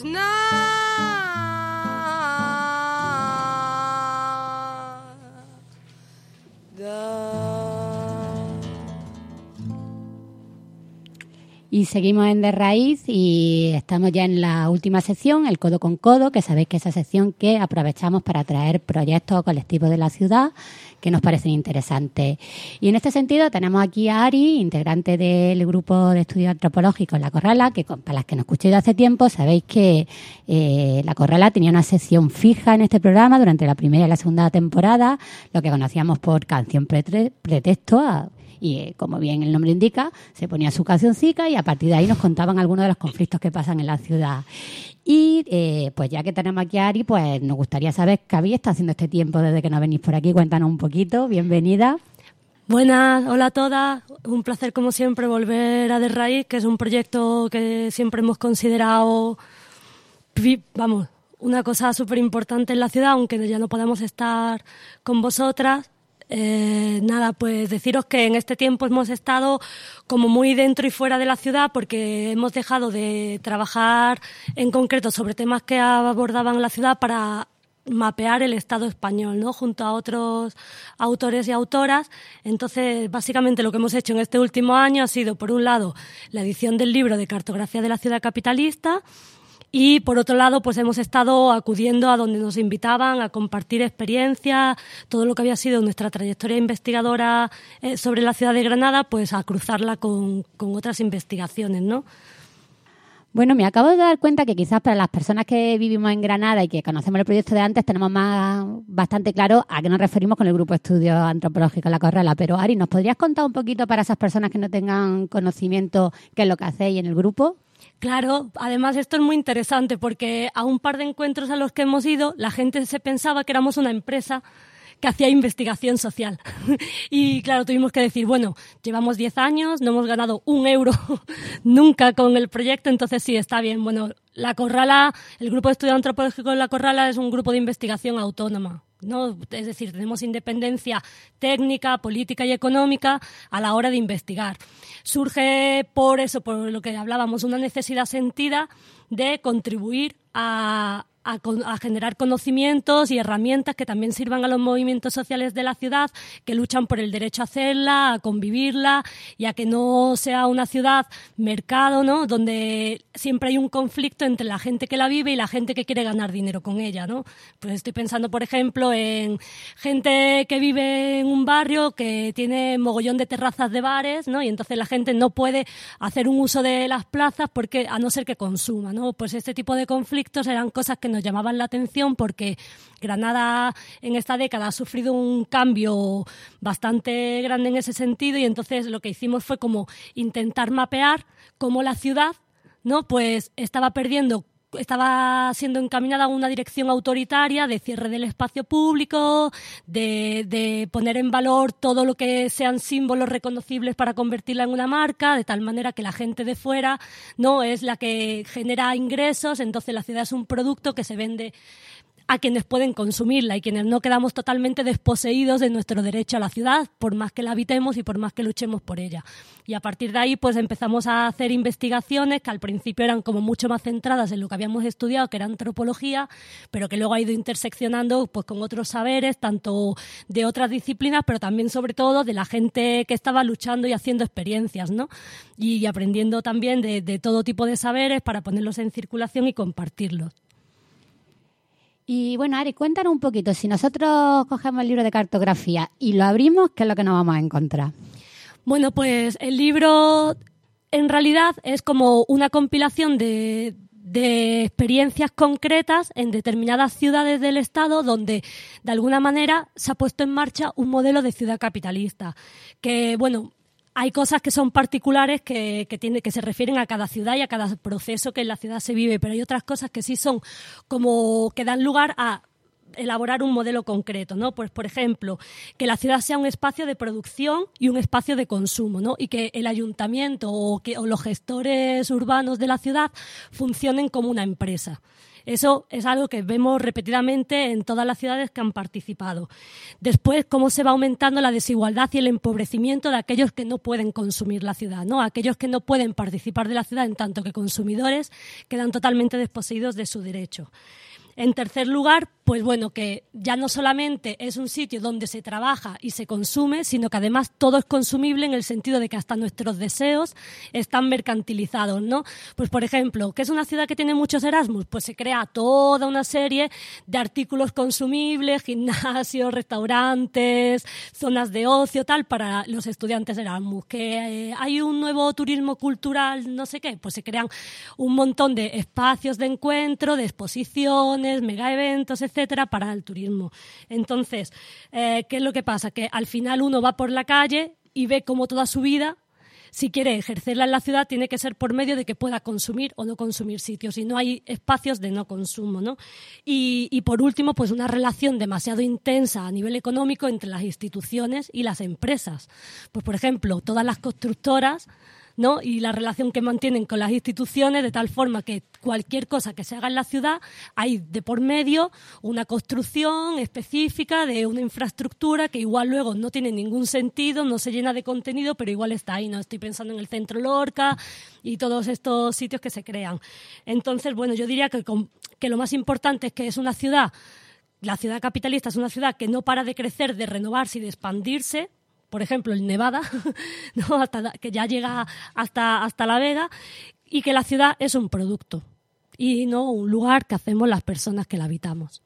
L: nada.
A: Y seguimos en De Raíz y estamos ya en la última sección, el Codo con Codo, que sabéis que es esa sección que aprovechamos para traer proyectos o colectivos de la ciudad que nos parecen interesantes. Y en este sentido tenemos aquí a Ari, integrante del grupo de estudios antropológicos La Corrala, que para las que nos escuchéis de hace tiempo sabéis que La Corrala tenía una sección fija en este programa durante la primera y la segunda temporada, lo que conocíamos por canción pretexto, y como bien el nombre indica, se ponía su cancioncica y a partir de ahí nos contaban algunos de los conflictos que pasan en la ciudad. Y pues ya que tenemos aquí a Ari, pues nos gustaría saber qué habéis estado haciendo este tiempo desde que nos venís por aquí. Cuéntanos un poquito, bienvenida.
M: Buenas, hola a todas. Un placer como siempre volver a De Raíz, que es un proyecto que siempre hemos considerado, vamos, una cosa súper importante en la ciudad, aunque ya no podamos estar con vosotras. Nada, pues deciros que en este tiempo hemos estado como muy dentro y fuera de la ciudad porque hemos dejado de trabajar en concreto sobre temas que abordaban la ciudad para mapear el Estado español, ¿no? Junto a otros autores y autoras. Entonces, básicamente lo que hemos hecho en este último año ha sido, por un lado, la edición del libro de Cartografía de la Ciudad Capitalista, y por otro lado, pues hemos estado acudiendo a donde nos invitaban a compartir experiencias, todo lo que había sido nuestra trayectoria investigadora sobre la ciudad de Granada, pues a cruzarla con otras investigaciones, ¿no?
A: Bueno, me acabo de dar cuenta que quizás para las personas que vivimos en Granada y que conocemos el proyecto de antes tenemos bastante claro a qué nos referimos con el Grupo de Estudios Antropológicos La Corrala. Pero Ari, ¿nos podrías contar un poquito para esas personas que no tengan conocimiento qué es lo que hacéis en el grupo?
M: Claro, además esto es muy interesante porque a un par de encuentros a los que hemos ido la gente se pensaba que éramos una empresa que hacía investigación social. Y claro, tuvimos que decir, bueno, llevamos 10 años, no hemos ganado un euro nunca con el proyecto, entonces sí, está bien. Bueno, La Corrala, el Grupo de Estudios Antropológicos La Corrala es un grupo de investigación autónoma, ¿no? Es decir, tenemos independencia técnica, política y económica a la hora de investigar. Surge por eso, por lo que hablábamos, una necesidad sentida de contribuir a generar conocimientos y herramientas que también sirvan a los movimientos sociales de la ciudad que luchan por el derecho a hacerla, a convivirla y a que no sea una ciudad mercado, ¿no? Donde siempre hay un conflicto entre la gente que la vive y la gente que quiere ganar dinero con ella, ¿no? Pues estoy pensando, por ejemplo, en gente que vive en un barrio que tiene mogollón de terrazas de bares, ¿no? Y entonces la gente no puede hacer un uso de las plazas porque a no ser que consuma, ¿no? Pues este tipo de conflictos eran cosas que nos llamaban la atención porque Granada en esta década ha sufrido un cambio bastante grande en ese sentido y entonces lo que hicimos fue como intentar mapear cómo la ciudad, ¿no? Pues estaba siendo encaminada a una dirección autoritaria de cierre del espacio público, de poner en valor todo lo que sean símbolos reconocibles para convertirla en una marca, de tal manera que la gente de fuera no es la que genera ingresos, entonces la ciudad es un producto que se vende a quienes pueden consumirla y quienes no quedamos totalmente desposeídos de nuestro derecho a la ciudad, por más que la habitemos y por más que luchemos por ella. Y a partir de ahí pues empezamos a hacer investigaciones que al principio eran como mucho más centradas en lo que habíamos estudiado, que era antropología, pero que luego ha ido interseccionando pues con otros saberes, tanto de otras disciplinas, pero también sobre todo de la gente que estaba luchando y haciendo experiencias, ¿no? Y aprendiendo también de todo tipo de saberes para ponerlos en circulación y compartirlos.
A: Y bueno, Ari, cuéntanos un poquito, si nosotros cogemos el libro de cartografía y lo abrimos, ¿qué es lo que nos vamos a encontrar?
M: Bueno, pues el libro en realidad es como una compilación de experiencias concretas en determinadas ciudades del Estado donde de alguna manera se ha puesto en marcha un modelo de ciudad capitalista que, bueno, hay cosas que son particulares que se refieren a cada ciudad y a cada proceso que en la ciudad se vive, pero hay otras cosas que sí son como que dan lugar a elaborar un modelo concreto, ¿no? Pues, por ejemplo, que la ciudad sea un espacio de producción y un espacio de consumo, ¿no? Y que el ayuntamiento o los gestores urbanos de la ciudad funcionen como una empresa. Eso es algo que vemos repetidamente en todas las ciudades que han participado. Después, cómo se va aumentando la desigualdad y el empobrecimiento de aquellos que no pueden consumir la ciudad, ¿no? Aquellos que no pueden participar de la ciudad en tanto que consumidores quedan totalmente desposeídos de su derecho. En tercer lugar, pues bueno, que ya no solamente es un sitio donde se trabaja y se consume, sino que además todo es consumible en el sentido de que hasta nuestros deseos están mercantilizados, ¿no? Pues por ejemplo, ¿qué es una ciudad que tiene muchos Erasmus? Pues se crea toda una serie de artículos consumibles, gimnasios, restaurantes, zonas de ocio, tal, para los estudiantes Erasmus. Que hay un nuevo turismo cultural, no sé qué, pues se crean un montón de espacios de encuentro, de exposiciones, mega eventos, etcétera, para el turismo. Entonces, ¿qué es lo que pasa? Que al final uno va por la calle y ve cómo toda su vida, si quiere ejercerla en la ciudad, tiene que ser por medio de que pueda consumir o no consumir sitios, y no hay espacios de no consumo, ¿no? Y por último, pues una relación demasiado intensa a nivel económico entre las instituciones y las empresas. Pues, por ejemplo, todas las constructoras ¿no? Y la relación que mantienen con las instituciones, de tal forma que cualquier cosa que se haga en la ciudad, hay de por medio una construcción específica de una infraestructura que igual luego no tiene ningún sentido, no se llena de contenido, pero igual está ahí, ¿no? Estoy pensando en el Centro Lorca y todos estos sitios que se crean. Entonces, bueno, yo diría que lo más importante es que es una ciudad, la ciudad capitalista es una ciudad que no para de crecer, de renovarse y de expandirse. Por ejemplo, el Nevada, ¿no? Que ya llega hasta La Vega, y que la ciudad es un producto y no un lugar que hacemos las personas que la habitamos.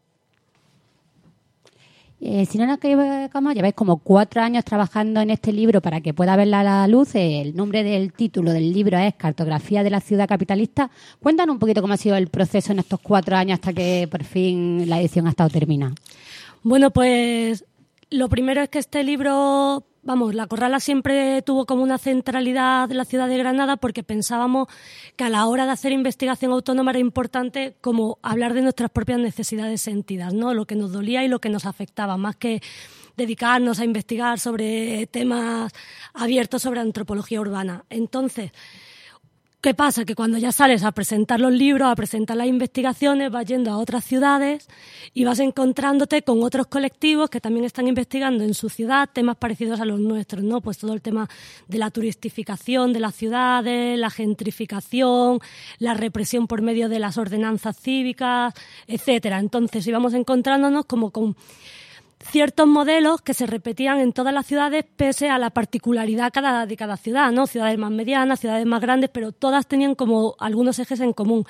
A: Si no nos equivocamos, lleváis como 4 años trabajando en este libro para que pueda verla a la luz. El nombre del título del libro es Cartografía de la ciudad capitalista. Cuéntanos un poquito cómo ha sido el proceso en estos 4 años hasta que por fin la edición ha estado terminada.
M: Bueno, pues lo primero es que este libro, La Corrala siempre tuvo como una centralidad de la ciudad de Granada, porque pensábamos que a la hora de hacer investigación autónoma era importante como hablar de nuestras propias necesidades sentidas, ¿no? Lo que nos dolía y lo que nos afectaba, más que dedicarnos a investigar sobre temas abiertos sobre antropología urbana. Entonces, ¿qué pasa? Que cuando ya sales a presentar los libros, a presentar las investigaciones, vas yendo a otras ciudades y vas encontrándote con otros colectivos que también están investigando en su ciudad temas parecidos a los nuestros, ¿no? Pues todo el tema de la turistificación de las ciudades, la gentrificación, la represión por medio de las ordenanzas cívicas, etcétera. Entonces íbamos encontrándonos como con ciertos modelos que se repetían en todas las ciudades pese a la particularidad de cada ciudad, ¿no? Ciudades más medianas, ciudades más grandes, pero todas tenían como algunos ejes en común.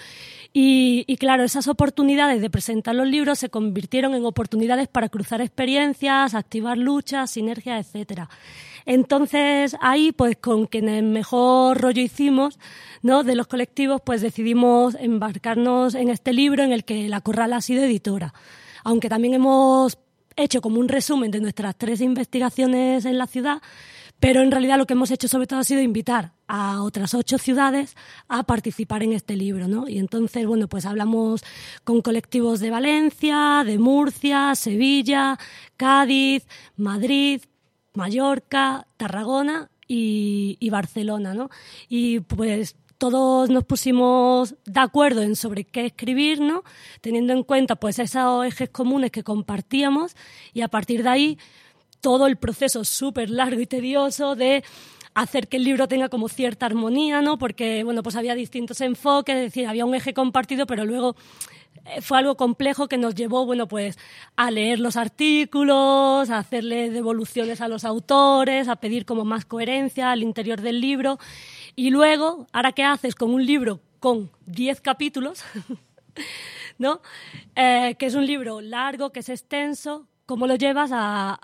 M: Y claro, esas oportunidades de presentar los libros se convirtieron en oportunidades para cruzar experiencias, activar luchas, sinergias, etcétera. Entonces ahí, pues con quienes mejor rollo hicimos, ¿no? De los colectivos, pues decidimos embarcarnos en este libro en el que La Corrala ha sido editora. Aunque también hemos hecho como un resumen de nuestras 3 investigaciones en la ciudad, pero en realidad lo que hemos hecho sobre todo ha sido invitar a otras 8 ciudades a participar en este libro, ¿no? Y entonces, bueno, pues hablamos con colectivos de Valencia, de Murcia, Sevilla, Cádiz, Madrid, Mallorca, Tarragona y Barcelona, ¿no? Y pues todos nos pusimos de acuerdo en sobre qué escribir, ¿no? Teniendo en cuenta pues esos ejes comunes que compartíamos, y a partir de ahí todo el proceso súper largo y tedioso de hacer que el libro tenga como cierta armonía, ¿no? Porque, bueno, pues había distintos enfoques, es decir, había un eje compartido, pero luego fue algo complejo que nos llevó, bueno, pues a leer los artículos, a hacerle devoluciones a los autores, a pedir como más coherencia al interior del libro. Y luego, ¿ahora qué haces con un libro con 10 capítulos? ¿No? Que es un libro largo, que es extenso. ¿Cómo lo llevas a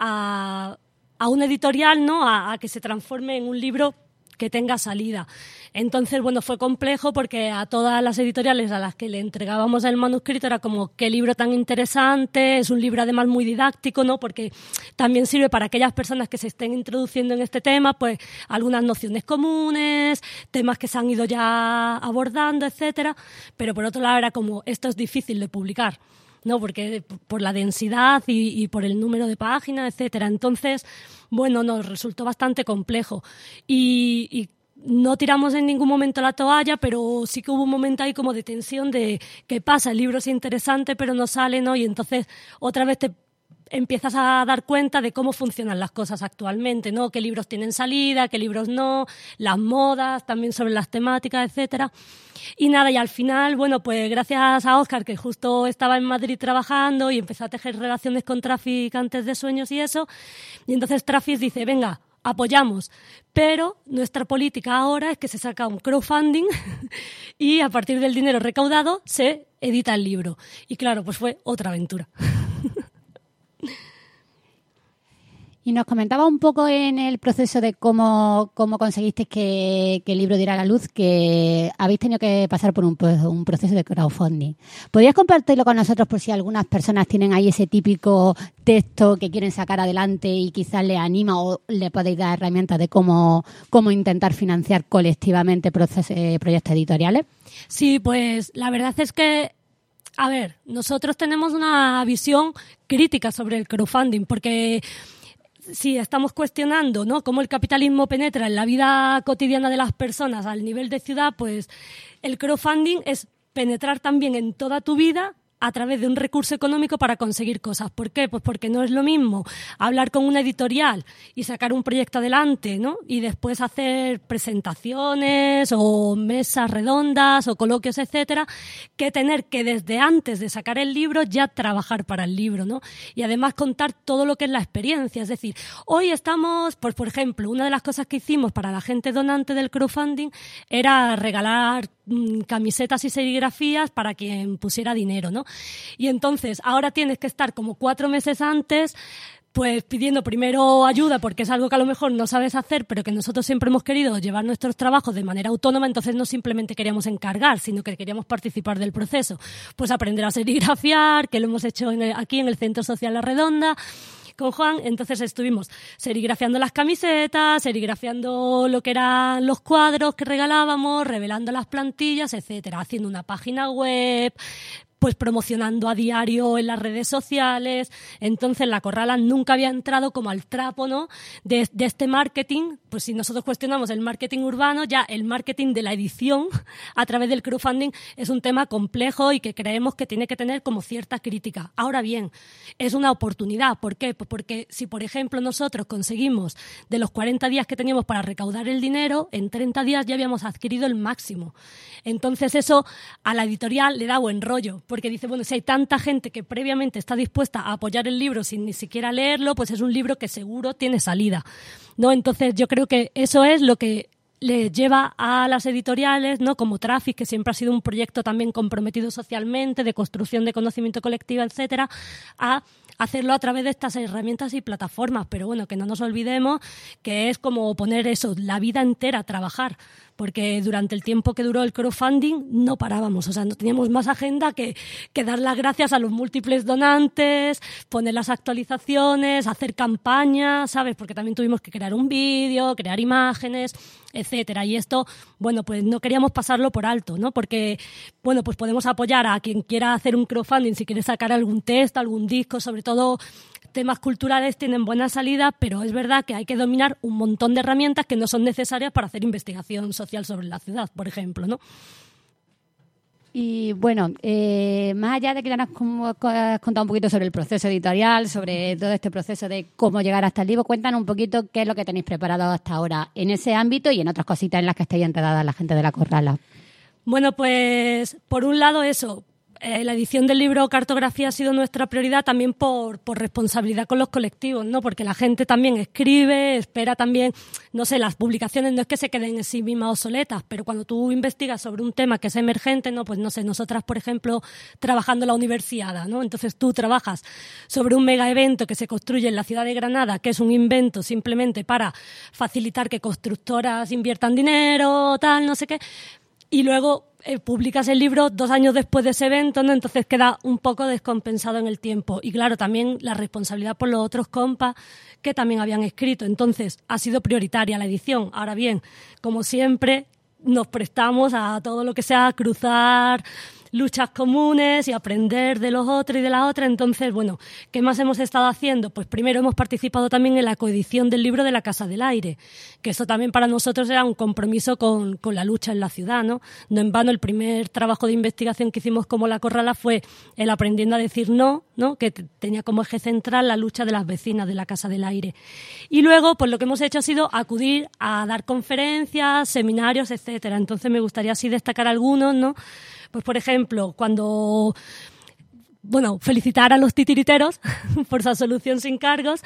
M: un editorial, ¿no? A que se transforme en un libro que tenga salida? Entonces, bueno, fue complejo porque a todas las editoriales a las que le entregábamos el manuscrito era como, qué libro tan interesante, es un libro además muy didáctico, ¿no? Porque también sirve para aquellas personas que se estén introduciendo en este tema, pues algunas nociones comunes, temas que se han ido ya abordando, etcétera. Pero por otro lado era como, esto es difícil de publicar, ¿no? Porque por la densidad y por el número de páginas, etcétera. Entonces, bueno, nos resultó bastante complejo. Y no tiramos en ningún momento la toalla, pero sí que hubo un momento ahí como de tensión de qué pasa, el libro es interesante pero no sale, ¿no? Y entonces otra vez te empiezas a dar cuenta de cómo funcionan las cosas actualmente, ¿no? Qué libros tienen salida, qué libros no, las modas, también sobre las temáticas, etcétera. Y nada, y al final, bueno, pues gracias a Óscar, que justo estaba en Madrid trabajando y empezó a tejer relaciones con traficantes de sueños y eso, y entonces Trafis dice, venga, apoyamos, pero nuestra política ahora es que se saca un crowdfunding y a partir del dinero recaudado se edita el libro. Y claro, pues fue otra aventura.
A: Y nos comentaba un poco en el proceso de cómo conseguisteis que el libro diera a la luz, que habéis tenido que pasar por un proceso de crowdfunding. ¿Podrías compartirlo con nosotros por si algunas personas tienen ahí ese típico texto que quieren sacar adelante y quizás les anima o le podéis dar herramientas de cómo intentar financiar colectivamente proyectos editoriales?
M: Sí, pues la verdad es que, a ver, nosotros tenemos una visión crítica sobre el crowdfunding porque si estamos cuestionando, ¿no?, cómo el capitalismo penetra en la vida cotidiana de las personas al nivel de ciudad, pues el crowdfunding es penetrar también en toda tu vida a través de un recurso económico para conseguir cosas. ¿Por qué? Pues porque no es lo mismo hablar con una editorial y sacar un proyecto adelante, ¿no?, y después hacer presentaciones o mesas redondas o coloquios, etcétera, que tener que desde antes de sacar el libro ya trabajar para el libro, ¿no? Y además contar todo lo que es la experiencia. Es decir, hoy estamos, pues por ejemplo, una de las cosas que hicimos para la gente donante del crowdfunding era regalar camisetas y serigrafías para quien pusiera dinero, ¿no? Y entonces ahora tienes que estar como 4 meses antes pues pidiendo primero ayuda porque es algo que a lo mejor no sabes hacer, pero que nosotros siempre hemos querido llevar nuestros trabajos de manera autónoma, entonces no simplemente queríamos encargar, sino que queríamos participar del proceso. Pues aprender a serigrafiar, que lo hemos hecho aquí en el Centro Social La Redonda, con Juan. Entonces estuvimos serigrafiando las camisetas, serigrafiando lo que eran los cuadros que regalábamos, revelando las plantillas, etcétera, haciendo una página web, pues promocionando a diario en las redes sociales. Entonces la Corrala nunca había entrado como al trapo, ¿no?, de este marketing. Pues si nosotros cuestionamos el marketing urbano, ya el marketing de la edición a través del crowdfunding es un tema complejo y que creemos que tiene que tener como cierta crítica. Ahora bien, es una oportunidad. ¿Por qué? Pues porque si, por ejemplo, nosotros conseguimos de los 40 días que teníamos para recaudar el dinero, en 30 días ya habíamos adquirido el máximo. Entonces eso a la editorial le da buen rollo, porque dice, bueno, si hay tanta gente que previamente está dispuesta a apoyar el libro sin ni siquiera leerlo, pues es un libro que seguro tiene salida, ¿no? Entonces yo creo que eso es lo que le lleva a las editoriales, ¿no?, como Traffic, que siempre ha sido un proyecto también comprometido socialmente, de construcción de conocimiento colectivo, etcétera, a hacerlo a través de estas herramientas y plataformas. Pero bueno, que no nos olvidemos que es como poner eso, la vida entera a trabajar, porque durante el tiempo que duró el crowdfunding no parábamos, o sea, no teníamos más agenda que dar las gracias a los múltiples donantes, poner las actualizaciones, hacer campañas, ¿sabes? Porque también tuvimos que crear un vídeo, crear imágenes, etcétera. Y esto, bueno, pues no queríamos pasarlo por alto, ¿no? Porque, bueno, pues podemos apoyar a quien quiera hacer un crowdfunding, si quiere sacar algún texto, algún disco, sobre todo temas culturales tienen buena salida, pero es verdad que hay que dominar un montón de herramientas que no son necesarias para hacer investigación social sobre la ciudad, por ejemplo, ¿no?
A: Y bueno, más allá de que ya nos has contado un poquito sobre el proceso editorial, sobre todo este proceso de cómo llegar hasta el libro, cuéntanos un poquito qué es lo que tenéis preparado hasta ahora en ese ámbito y en otras cositas en las que estáis enredadas la gente de la Corrala.
M: Bueno, pues por un lado eso. La edición del libro Cartografía ha sido nuestra prioridad también por responsabilidad con los colectivos, ¿no? Porque la gente también escribe, espera también, no sé, las publicaciones no es que se queden en sí mismas obsoletas, pero cuando tú investigas sobre un tema que es emergente, ¿no? Pues no sé, nosotras, por ejemplo, trabajando en la universidad, ¿no? Entonces tú trabajas sobre un mega evento que se construye en la ciudad de Granada, que es un invento simplemente para facilitar que constructoras inviertan dinero, tal, no sé qué, y luego publicas el libro 2 años después de ese evento, ¿no? Entonces queda un poco descompensado en el tiempo. Y claro, también la responsabilidad por los otros compas que también habían escrito. Entonces ha sido prioritaria la edición. Ahora bien, como siempre, nos prestamos a todo lo que sea cruzar luchas comunes y aprender de los otros y de la otra. Entonces, bueno, ¿qué más hemos estado haciendo? Pues primero hemos participado también en la coedición del libro de La Casa del Aire, que eso también para nosotros era un compromiso con la lucha en la ciudad, ¿no? No en vano el primer trabajo de investigación que hicimos como La Corrala fue el Aprendiendo a decir no, ¿no? Que tenía como eje central la lucha de las vecinas de La Casa del Aire. Y luego, pues lo que hemos hecho ha sido acudir a dar conferencias, seminarios, etcétera. Entonces me gustaría así destacar algunos, ¿no? Pues, por ejemplo, felicitar a los titiriteros por su solución sin cargos.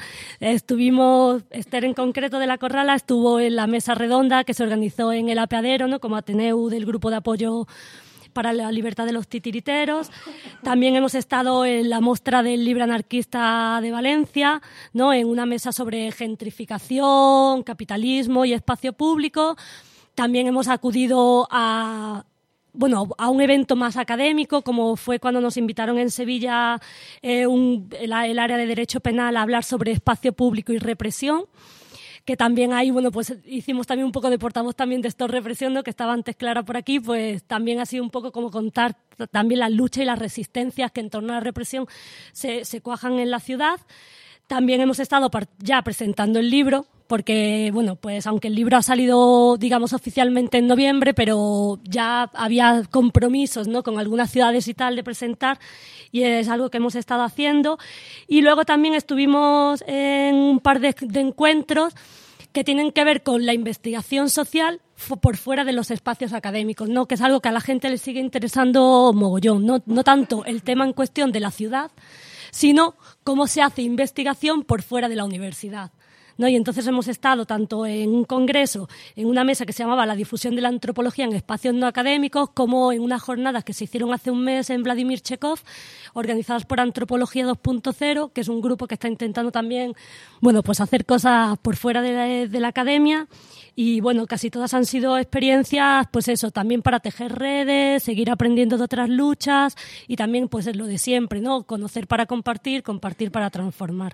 M: Esther en concreto de La Corrala estuvo en la mesa redonda que se organizó en el Apeadero, ¿no? Como Ateneu del Grupo de Apoyo para la Libertad de los Titiriteros. También hemos estado en la Mostra del Libro Anarquista de Valencia, ¿no? En una mesa sobre gentrificación, capitalismo y espacio público. También hemos acudido a un evento más académico, como fue cuando nos invitaron en Sevilla el área de Derecho Penal a hablar sobre espacio público y represión, que también ahí, pues hicimos también un poco de portavoz también de Stop Represión, ¿no? Que estaba antes Clara por aquí, pues también ha sido un poco como contar también la lucha y las resistencias que en torno a la represión se cuajan en la ciudad. También hemos estado ya presentando el libro, porque, bueno, pues aunque el libro ha salido, digamos, oficialmente en noviembre, pero ya había compromisos, ¿no?, con algunas ciudades y tal de presentar, y es algo que hemos estado haciendo. Y luego también estuvimos en un par de encuentros que tienen que ver con la investigación social por fuera de los espacios académicos, ¿no?, que es algo que a la gente le sigue interesando mogollón, no tanto el tema en cuestión de la ciudad, sino cómo se hace investigación por fuera de la universidad, ¿no? Y entonces hemos estado tanto en un congreso, en una mesa que se llamaba La difusión de la antropología en espacios no académicos, como en unas jornadas que se hicieron hace un mes en Vladimir Chekhov, organizadas por Antropología 2.0, que es un grupo que está intentando también, bueno, pues hacer cosas por fuera de la academia. Y bueno, casi todas han sido experiencias, pues eso, también para tejer redes, seguir aprendiendo de otras luchas y también pues es lo de siempre, ¿no? Conocer para compartir, compartir para transformar.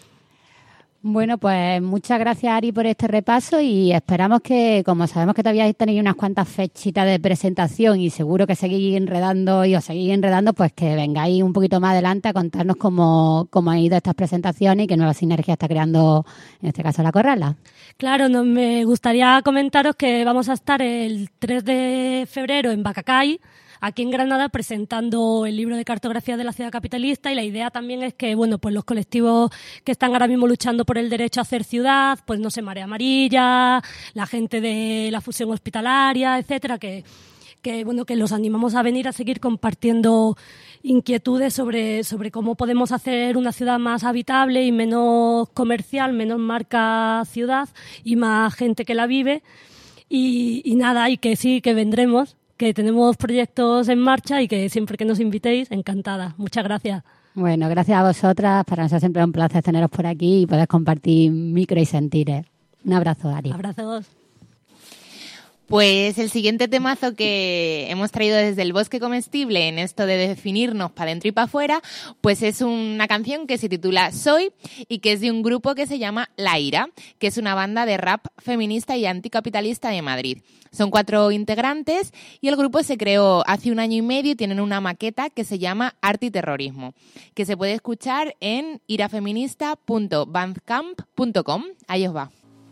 A: Bueno, pues muchas gracias, Ari, por este repaso y esperamos que, como sabemos que todavía tenéis unas cuantas fechitas de presentación y seguro que seguís enredando y os seguís enredando, pues que vengáis un poquito más adelante a contarnos cómo han ido estas presentaciones y qué nueva sinergia está creando, en este caso, La Corrala.
M: Claro, me gustaría comentaros que vamos a estar el 3 de febrero en Bacacay, aquí en Granada, presentando el libro de cartografía de la ciudad capitalista, y la idea también es que, bueno, pues los colectivos que están ahora mismo luchando por el derecho a hacer ciudad, pues no sé, Marea Amarilla, la gente de la fusión hospitalaria, etcétera, que bueno, que los animamos a venir a seguir compartiendo inquietudes sobre cómo podemos hacer una ciudad más habitable y menos comercial, menos marca ciudad y más gente que la vive. Y nada, y que sí, que vendremos, que tenemos proyectos en marcha y que siempre que nos invitéis, encantada. Muchas gracias.
A: Bueno, gracias a vosotras. Para nosotros siempre es un placer teneros por aquí y poder compartir micro y sentires. Un abrazo, Ari.
M: Abrazos.
F: Pues el siguiente temazo que hemos traído desde el Bosque Comestible en esto de definirnos para dentro y para afuera, pues es una canción que se titula Soy y que es de un grupo que se llama La Ira, que es una banda de rap feminista y anticapitalista de Madrid. Son 4 integrantes y el grupo se creó hace 1 año y medio y tienen una maqueta que se llama Arte y Terrorismo, que se puede escuchar en irafeminista.bandcamp.com. Ahí os va.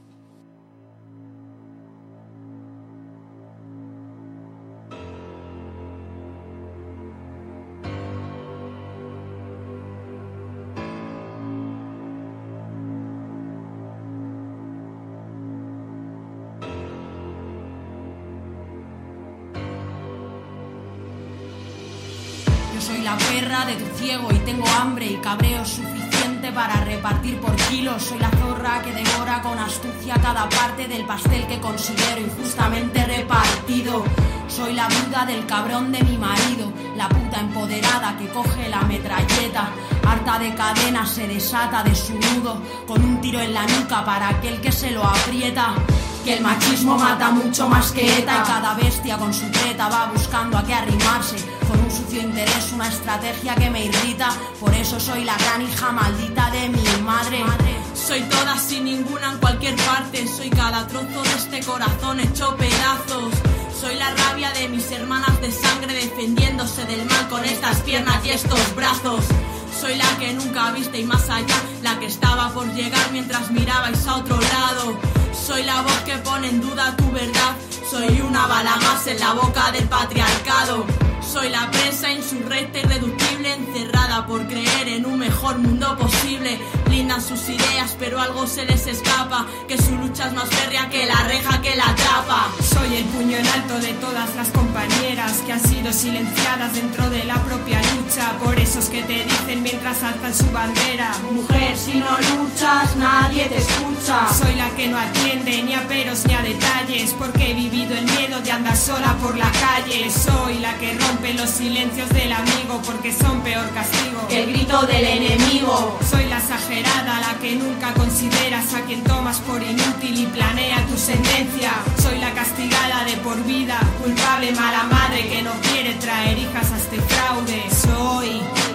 N: Soy la perra de tu ciego y tengo hambre y cabreo suficiente para repartir por kilos. Soy la zorra que devora con astucia cada parte del pastel que considero injustamente repartido. Soy la viuda del cabrón de mi marido, la puta empoderada que coge la metralleta. Harta de cadenas se desata de su nudo con un tiro en la nuca para aquel que se lo aprieta. Que el machismo mata mucho más que ETA y cada bestia con su treta va buscando a qué arrimarse. Con un sucio interés, una estrategia que me irrita. Por eso soy la gran hija maldita de mi madre.
O: Soy todas sin ninguna en cualquier parte. Soy cada trozo de este corazón hecho pedazos. Soy la rabia de mis hermanas de sangre defendiéndose del mal con estas piernas y estos brazos. Soy la que nunca viste y más allá, la que estaba por llegar mientras mirabais a otro lado. Soy la voz que pone en duda tu verdad. Soy una bala más en la boca del patriarcado. Soy la presa insurrecta irreductible, encerrada por creer en un mejor mundo posible. Blindan sus ideas pero algo se les escapa, que su lucha es más férrea que la reja que la atrapa.
P: Soy el puño en alto de todas las compañeras que han sido silenciadas dentro de la propia lucha por esos que te dicen mientras alzan su bandera:
N: mujer, si no luchas nadie te escucha.
P: Soy la que no atiende ni a peros ni a detalles, porque he vivido el miedo de andar sola por la calle. Soy la que rompe los silencios del amigo, porque son peor castigo
N: que el grito del enemigo.
P: Soy la exagerada, la que nunca consideras a quien tomas por inútil y planea tu sentencia. Soy la castigada de por vida, culpable mala madre que no quiere traer hijas a este fraude. Soy la misma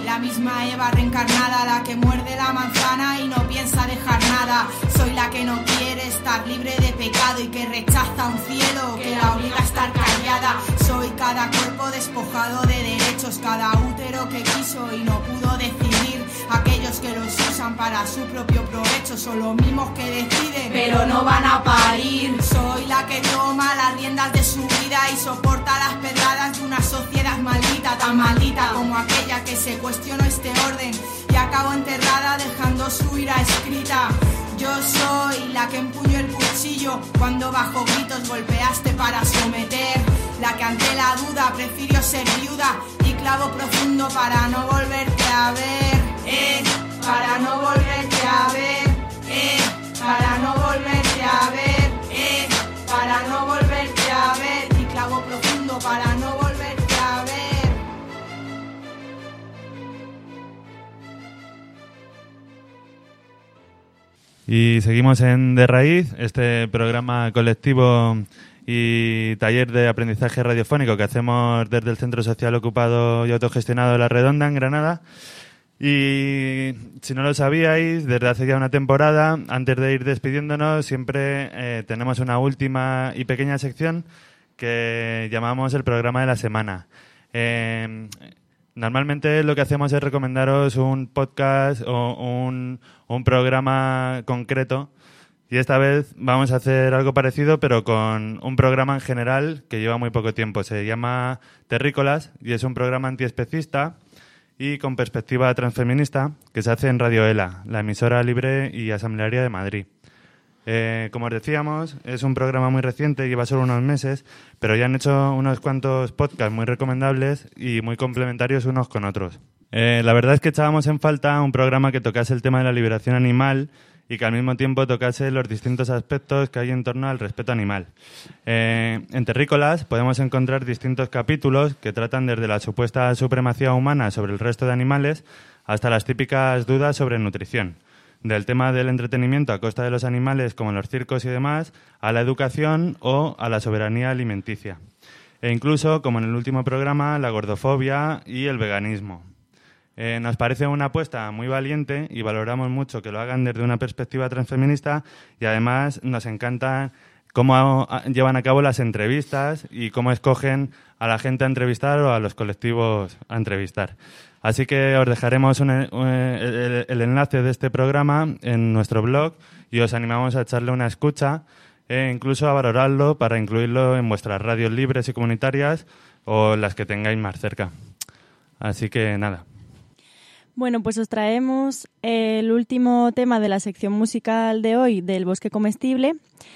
N: misma Eva reencarnada, la que muerde la manzana y no piensa dejar nada. Soy la que no quiere estar libre de pecado y que rechaza un cielo que la obliga a estar callada. Soy cada cuerpo despojado de derechos, cada útero que quiso y no pudo decidir. Aquellos que los usan para su propio provecho son los mismos que deciden, pero no van a parir. Soy la que toma las riendas de su vida y soporta las pedradas de una sociedad maldita, tan maldita como aquella que se cuestionó este orden y acabó enterrada dejando su ira escrita. Yo soy la que empuñó el cuchillo cuando bajo gritos golpeaste para someter, la que ante la duda prefirió ser viuda y clavo profundo para no volverte a ver, para no volverte a ver, para no volverte a ver, para no volverte a ver y clavo profundo para no volverte a ver.
C: Y seguimos en De Raíz, este programa colectivo y taller de aprendizaje radiofónico que hacemos desde el Centro Social Ocupado y Autogestionado de La Redonda, en Granada. Y si no lo sabíais, desde hace ya una temporada, antes de ir despidiéndonos, siempre tenemos una última y pequeña sección que llamamos el programa de la semana. Normalmente lo que hacemos es recomendaros un podcast o un programa concreto, y esta vez vamos a hacer algo parecido pero con un programa en general que lleva muy poco tiempo. Se llama Terrícolas y es un programa antiespecista y con perspectiva transfeminista que se hace en Radio ELA, la emisora libre y asamblearia de Madrid. Como os decíamos, es un programa muy reciente, lleva solo unos meses, pero ya han hecho unos cuantos podcasts muy recomendables y muy complementarios unos con otros. La verdad es que echábamos en falta un programa que tocase el tema de la liberación animal y que al mismo tiempo tocase los distintos aspectos que hay en torno al respeto animal. En Terrícolas podemos encontrar distintos capítulos que tratan desde la supuesta supremacía humana sobre el resto de animales hasta las típicas dudas sobre nutrición. Del tema del entretenimiento a costa de los animales, como en los circos y demás, a la educación o a la soberanía alimenticia. E incluso, como en el último programa, la gordofobia y el veganismo. Nos parece una apuesta muy valiente y valoramos mucho que lo hagan desde una perspectiva transfeminista, y además nos encanta cómo llevan a cabo las entrevistas y cómo escogen a la gente a entrevistar o a los colectivos a entrevistar. Así que os dejaremos el enlace de este programa en nuestro blog y os animamos a echarle una escucha e incluso a valorarlo para incluirlo en vuestras radios libres y comunitarias o las que tengáis más cerca. Así que nada.
E: Bueno, pues os traemos el último tema de la sección musical de hoy del Bosque Comestible,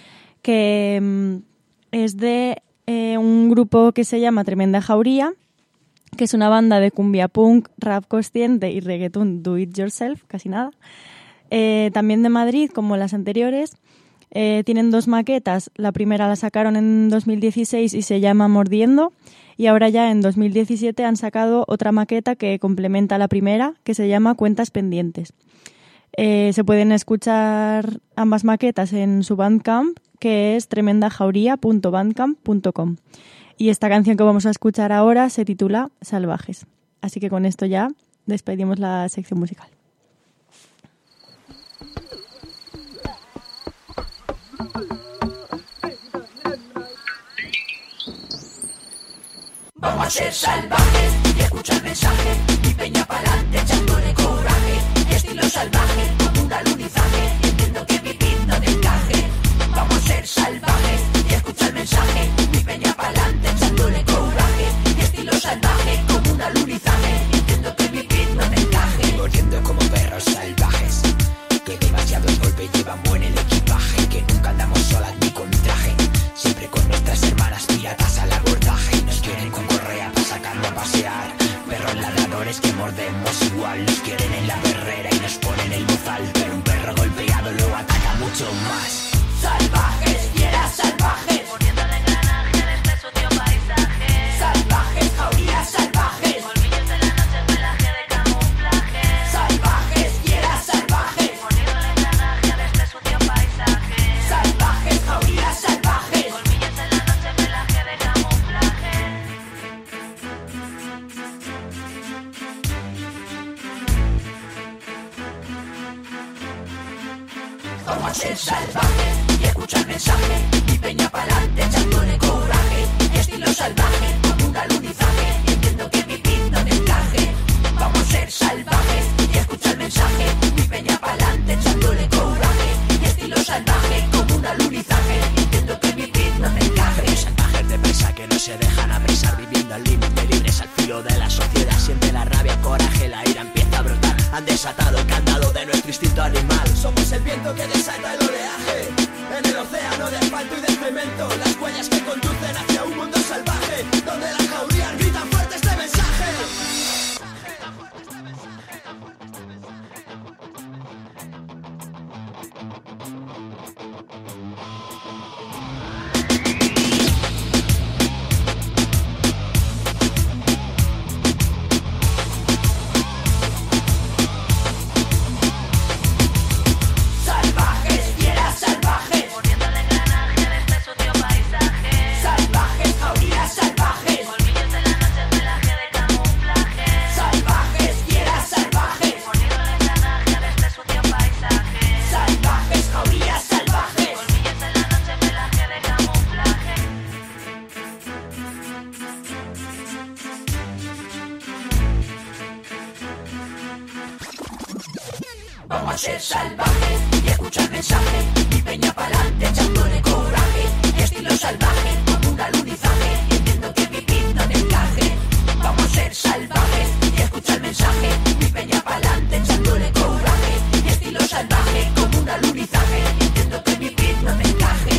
E: que es de un grupo que se llama Tremenda Jauría, que es una banda de cumbia punk, rap consciente y reggaeton do it yourself, casi nada. También de Madrid, como las anteriores. Tienen 2 maquetas. La primera la sacaron en 2016 y se llama Mordiendo. Y ahora ya en 2017 han sacado otra maqueta que complementa la primera, que se llama Cuentas Pendientes. Se pueden escuchar ambas maquetas en su Bandcamp, que es tremendajauría.bandcamp.com. Y esta canción que vamos a escuchar ahora se titula Salvajes. Así que con esto ya despedimos la sección musical.
Q: Vamos a ser salvajes y escucha el mensaje. Mi peña pa'lante echándole coraje. Estilo salvaje como un alunizaje. Entiendo que vivir no te encaje. Vamos a ser salvajes y escucha el mensaje. Mi peña pa'lante echándole coraje. Estilo salvaje como un alunizaje. Entiendo que vivir no te encaje.
R: Corriendo como perros salvajes, que demasiados golpes llevan buen el equipaje, que nunca andamos solas ni con traje, siempre con nuestras hermanas piratas al abordaje. Nos quieren con correa para sacarlo a pasear, perros ladradores que mordemos igual. Nos quieren en la perrera y nos ponen el bozal, pero un perro golpeado lo ataca mucho más.
Q: Salvajes, fieras salvajes, poniendo el engranaje en este sucio paisaje. Salvajes, jaurías salvajes, colmillos en la noche, pelaje de camuflaje. Salvajes, fieras salvajes, poniendo el engranaje en este sucio paisaje. Salvajes, jaurías salvajes, colmillos en la noche, pelaje de camuflaje. Vamos a ser salvajes y escucha el mensaje. Mi peña pa'lante echándole coraje. Estilo salvaje como un alunizaje. Y entiendo que mi beat no te encaje. Vamos a ser salvajes y escucha el mensaje. Mi peña pa'lante echándole coraje. Y estilo salvaje como un alunizaje. Y entiendo que mi beat no te encaje.
R: Salvajes de presa que no se dejan apresar, viviendo al límite, libres al filo de la sociedad. Siente la rabia, coraje, la ira empieza a brotar. Han desatado el candado de nuestro instinto animal. Somos el viento que desata el oleaje. En el océano de asfalto y de cemento, las huellas que conducen hacia un mundo salvaje, donde las jaurías gritan fuerte este mensaje.
Q: Vamos a ser salvajes y escucha el mensaje. Mi peña pa'lante echándole coraje. Estilo salvaje como un alunizaje. Y entiendo que mi beat no te encaje. Vamos a ser salvajes y escucha el mensaje. Mi peña pa'lante echándole coraje. Estilo salvaje como un alunizaje. Y entiendo que mi beat no te encaje.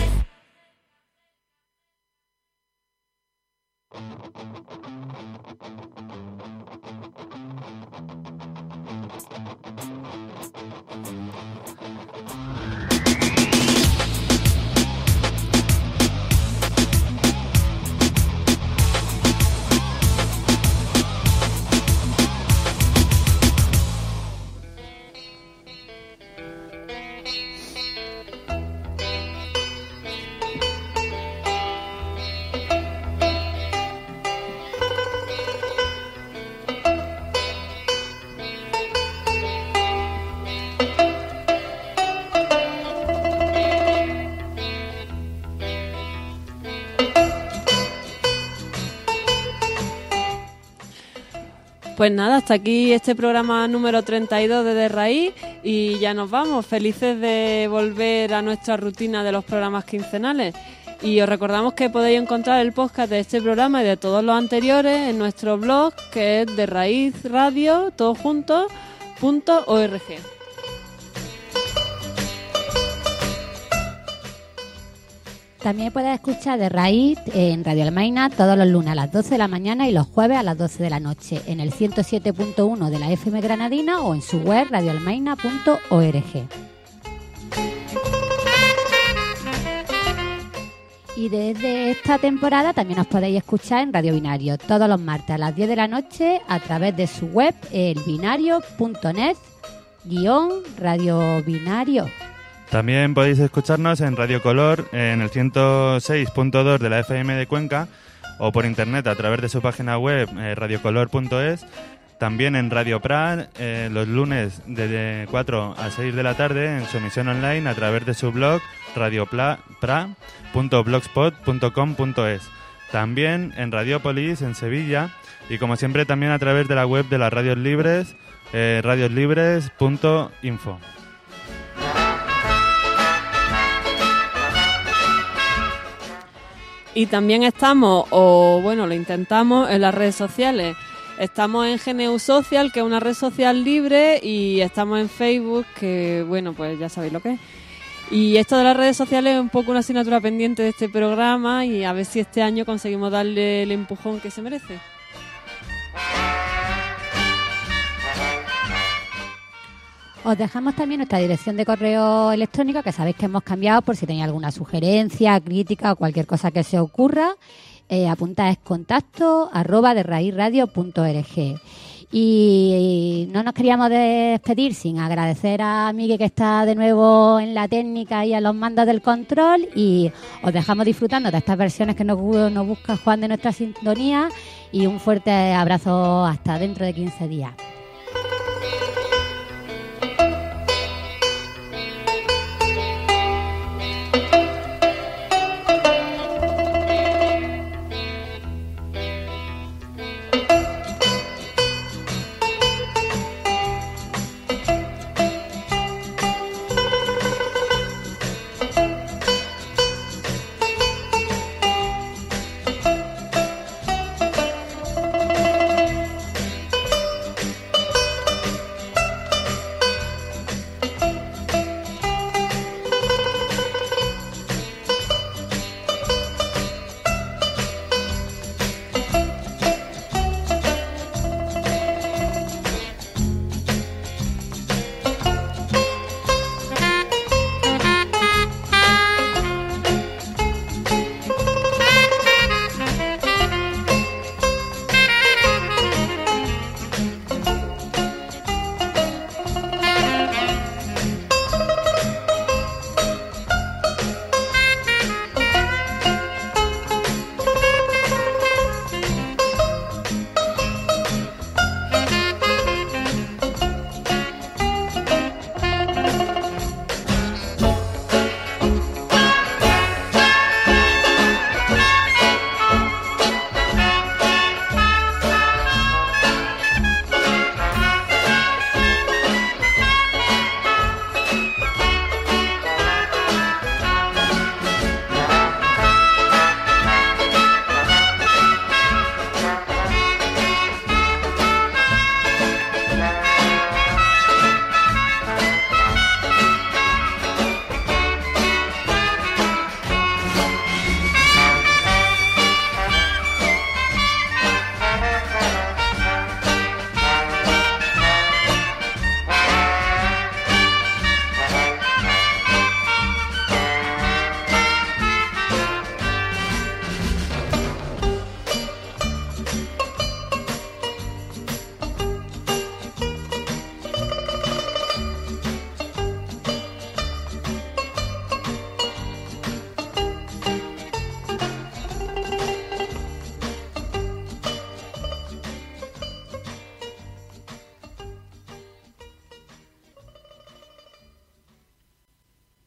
B: Pues nada, hasta aquí este programa número 32 de Raíz y ya nos vamos, felices de volver a nuestra rutina de los programas quincenales. Y os recordamos que podéis encontrar el podcast de este programa y de todos los anteriores en nuestro blog, que es de Raíz Radio, todo junto, .org.
A: También puedes escuchar de Raíz en Radio Almaina todos los lunes a las 12 de la mañana y los jueves a las 12 de la noche en el 107.1 de la FM Granadina o en su web radioalmaina.org. Y desde esta temporada también os podéis escuchar en Radio Binario todos los martes a las 10 de la noche a través de su web elbinario.net/Radio Binario.
C: También podéis escucharnos en Radio Color en el 106.2 de la FM de Cuenca o por internet a través de su página web radiocolor.es. También en Radio Pra los lunes de 4 a 6 de la tarde en su emisión online a través de su blog radiopra.blogspot.com.es. También en Radiopolis en Sevilla y como siempre también a través de la web de las radios libres radioslibres.info.
B: Y también estamos, o bueno, lo intentamos en las redes sociales. Estamos en GNU Social, que es una red social libre, y estamos en Facebook, que bueno, pues ya sabéis lo que es. Y esto de las redes sociales es un poco una asignatura pendiente de este programa y a ver si este año conseguimos darle el empujón que se merece.
A: Os dejamos también nuestra dirección de correo electrónico, que sabéis que hemos cambiado por si tenéis alguna sugerencia, crítica o cualquier cosa que se ocurra. Apuntad es contacto@derraizradio.org. Y no nos queríamos despedir sin agradecer a Miguel, que está de nuevo en la técnica y a los mandos del control, y os dejamos disfrutando de estas versiones que nos busca Juan de nuestra sintonía, y un fuerte abrazo hasta dentro de 15 días.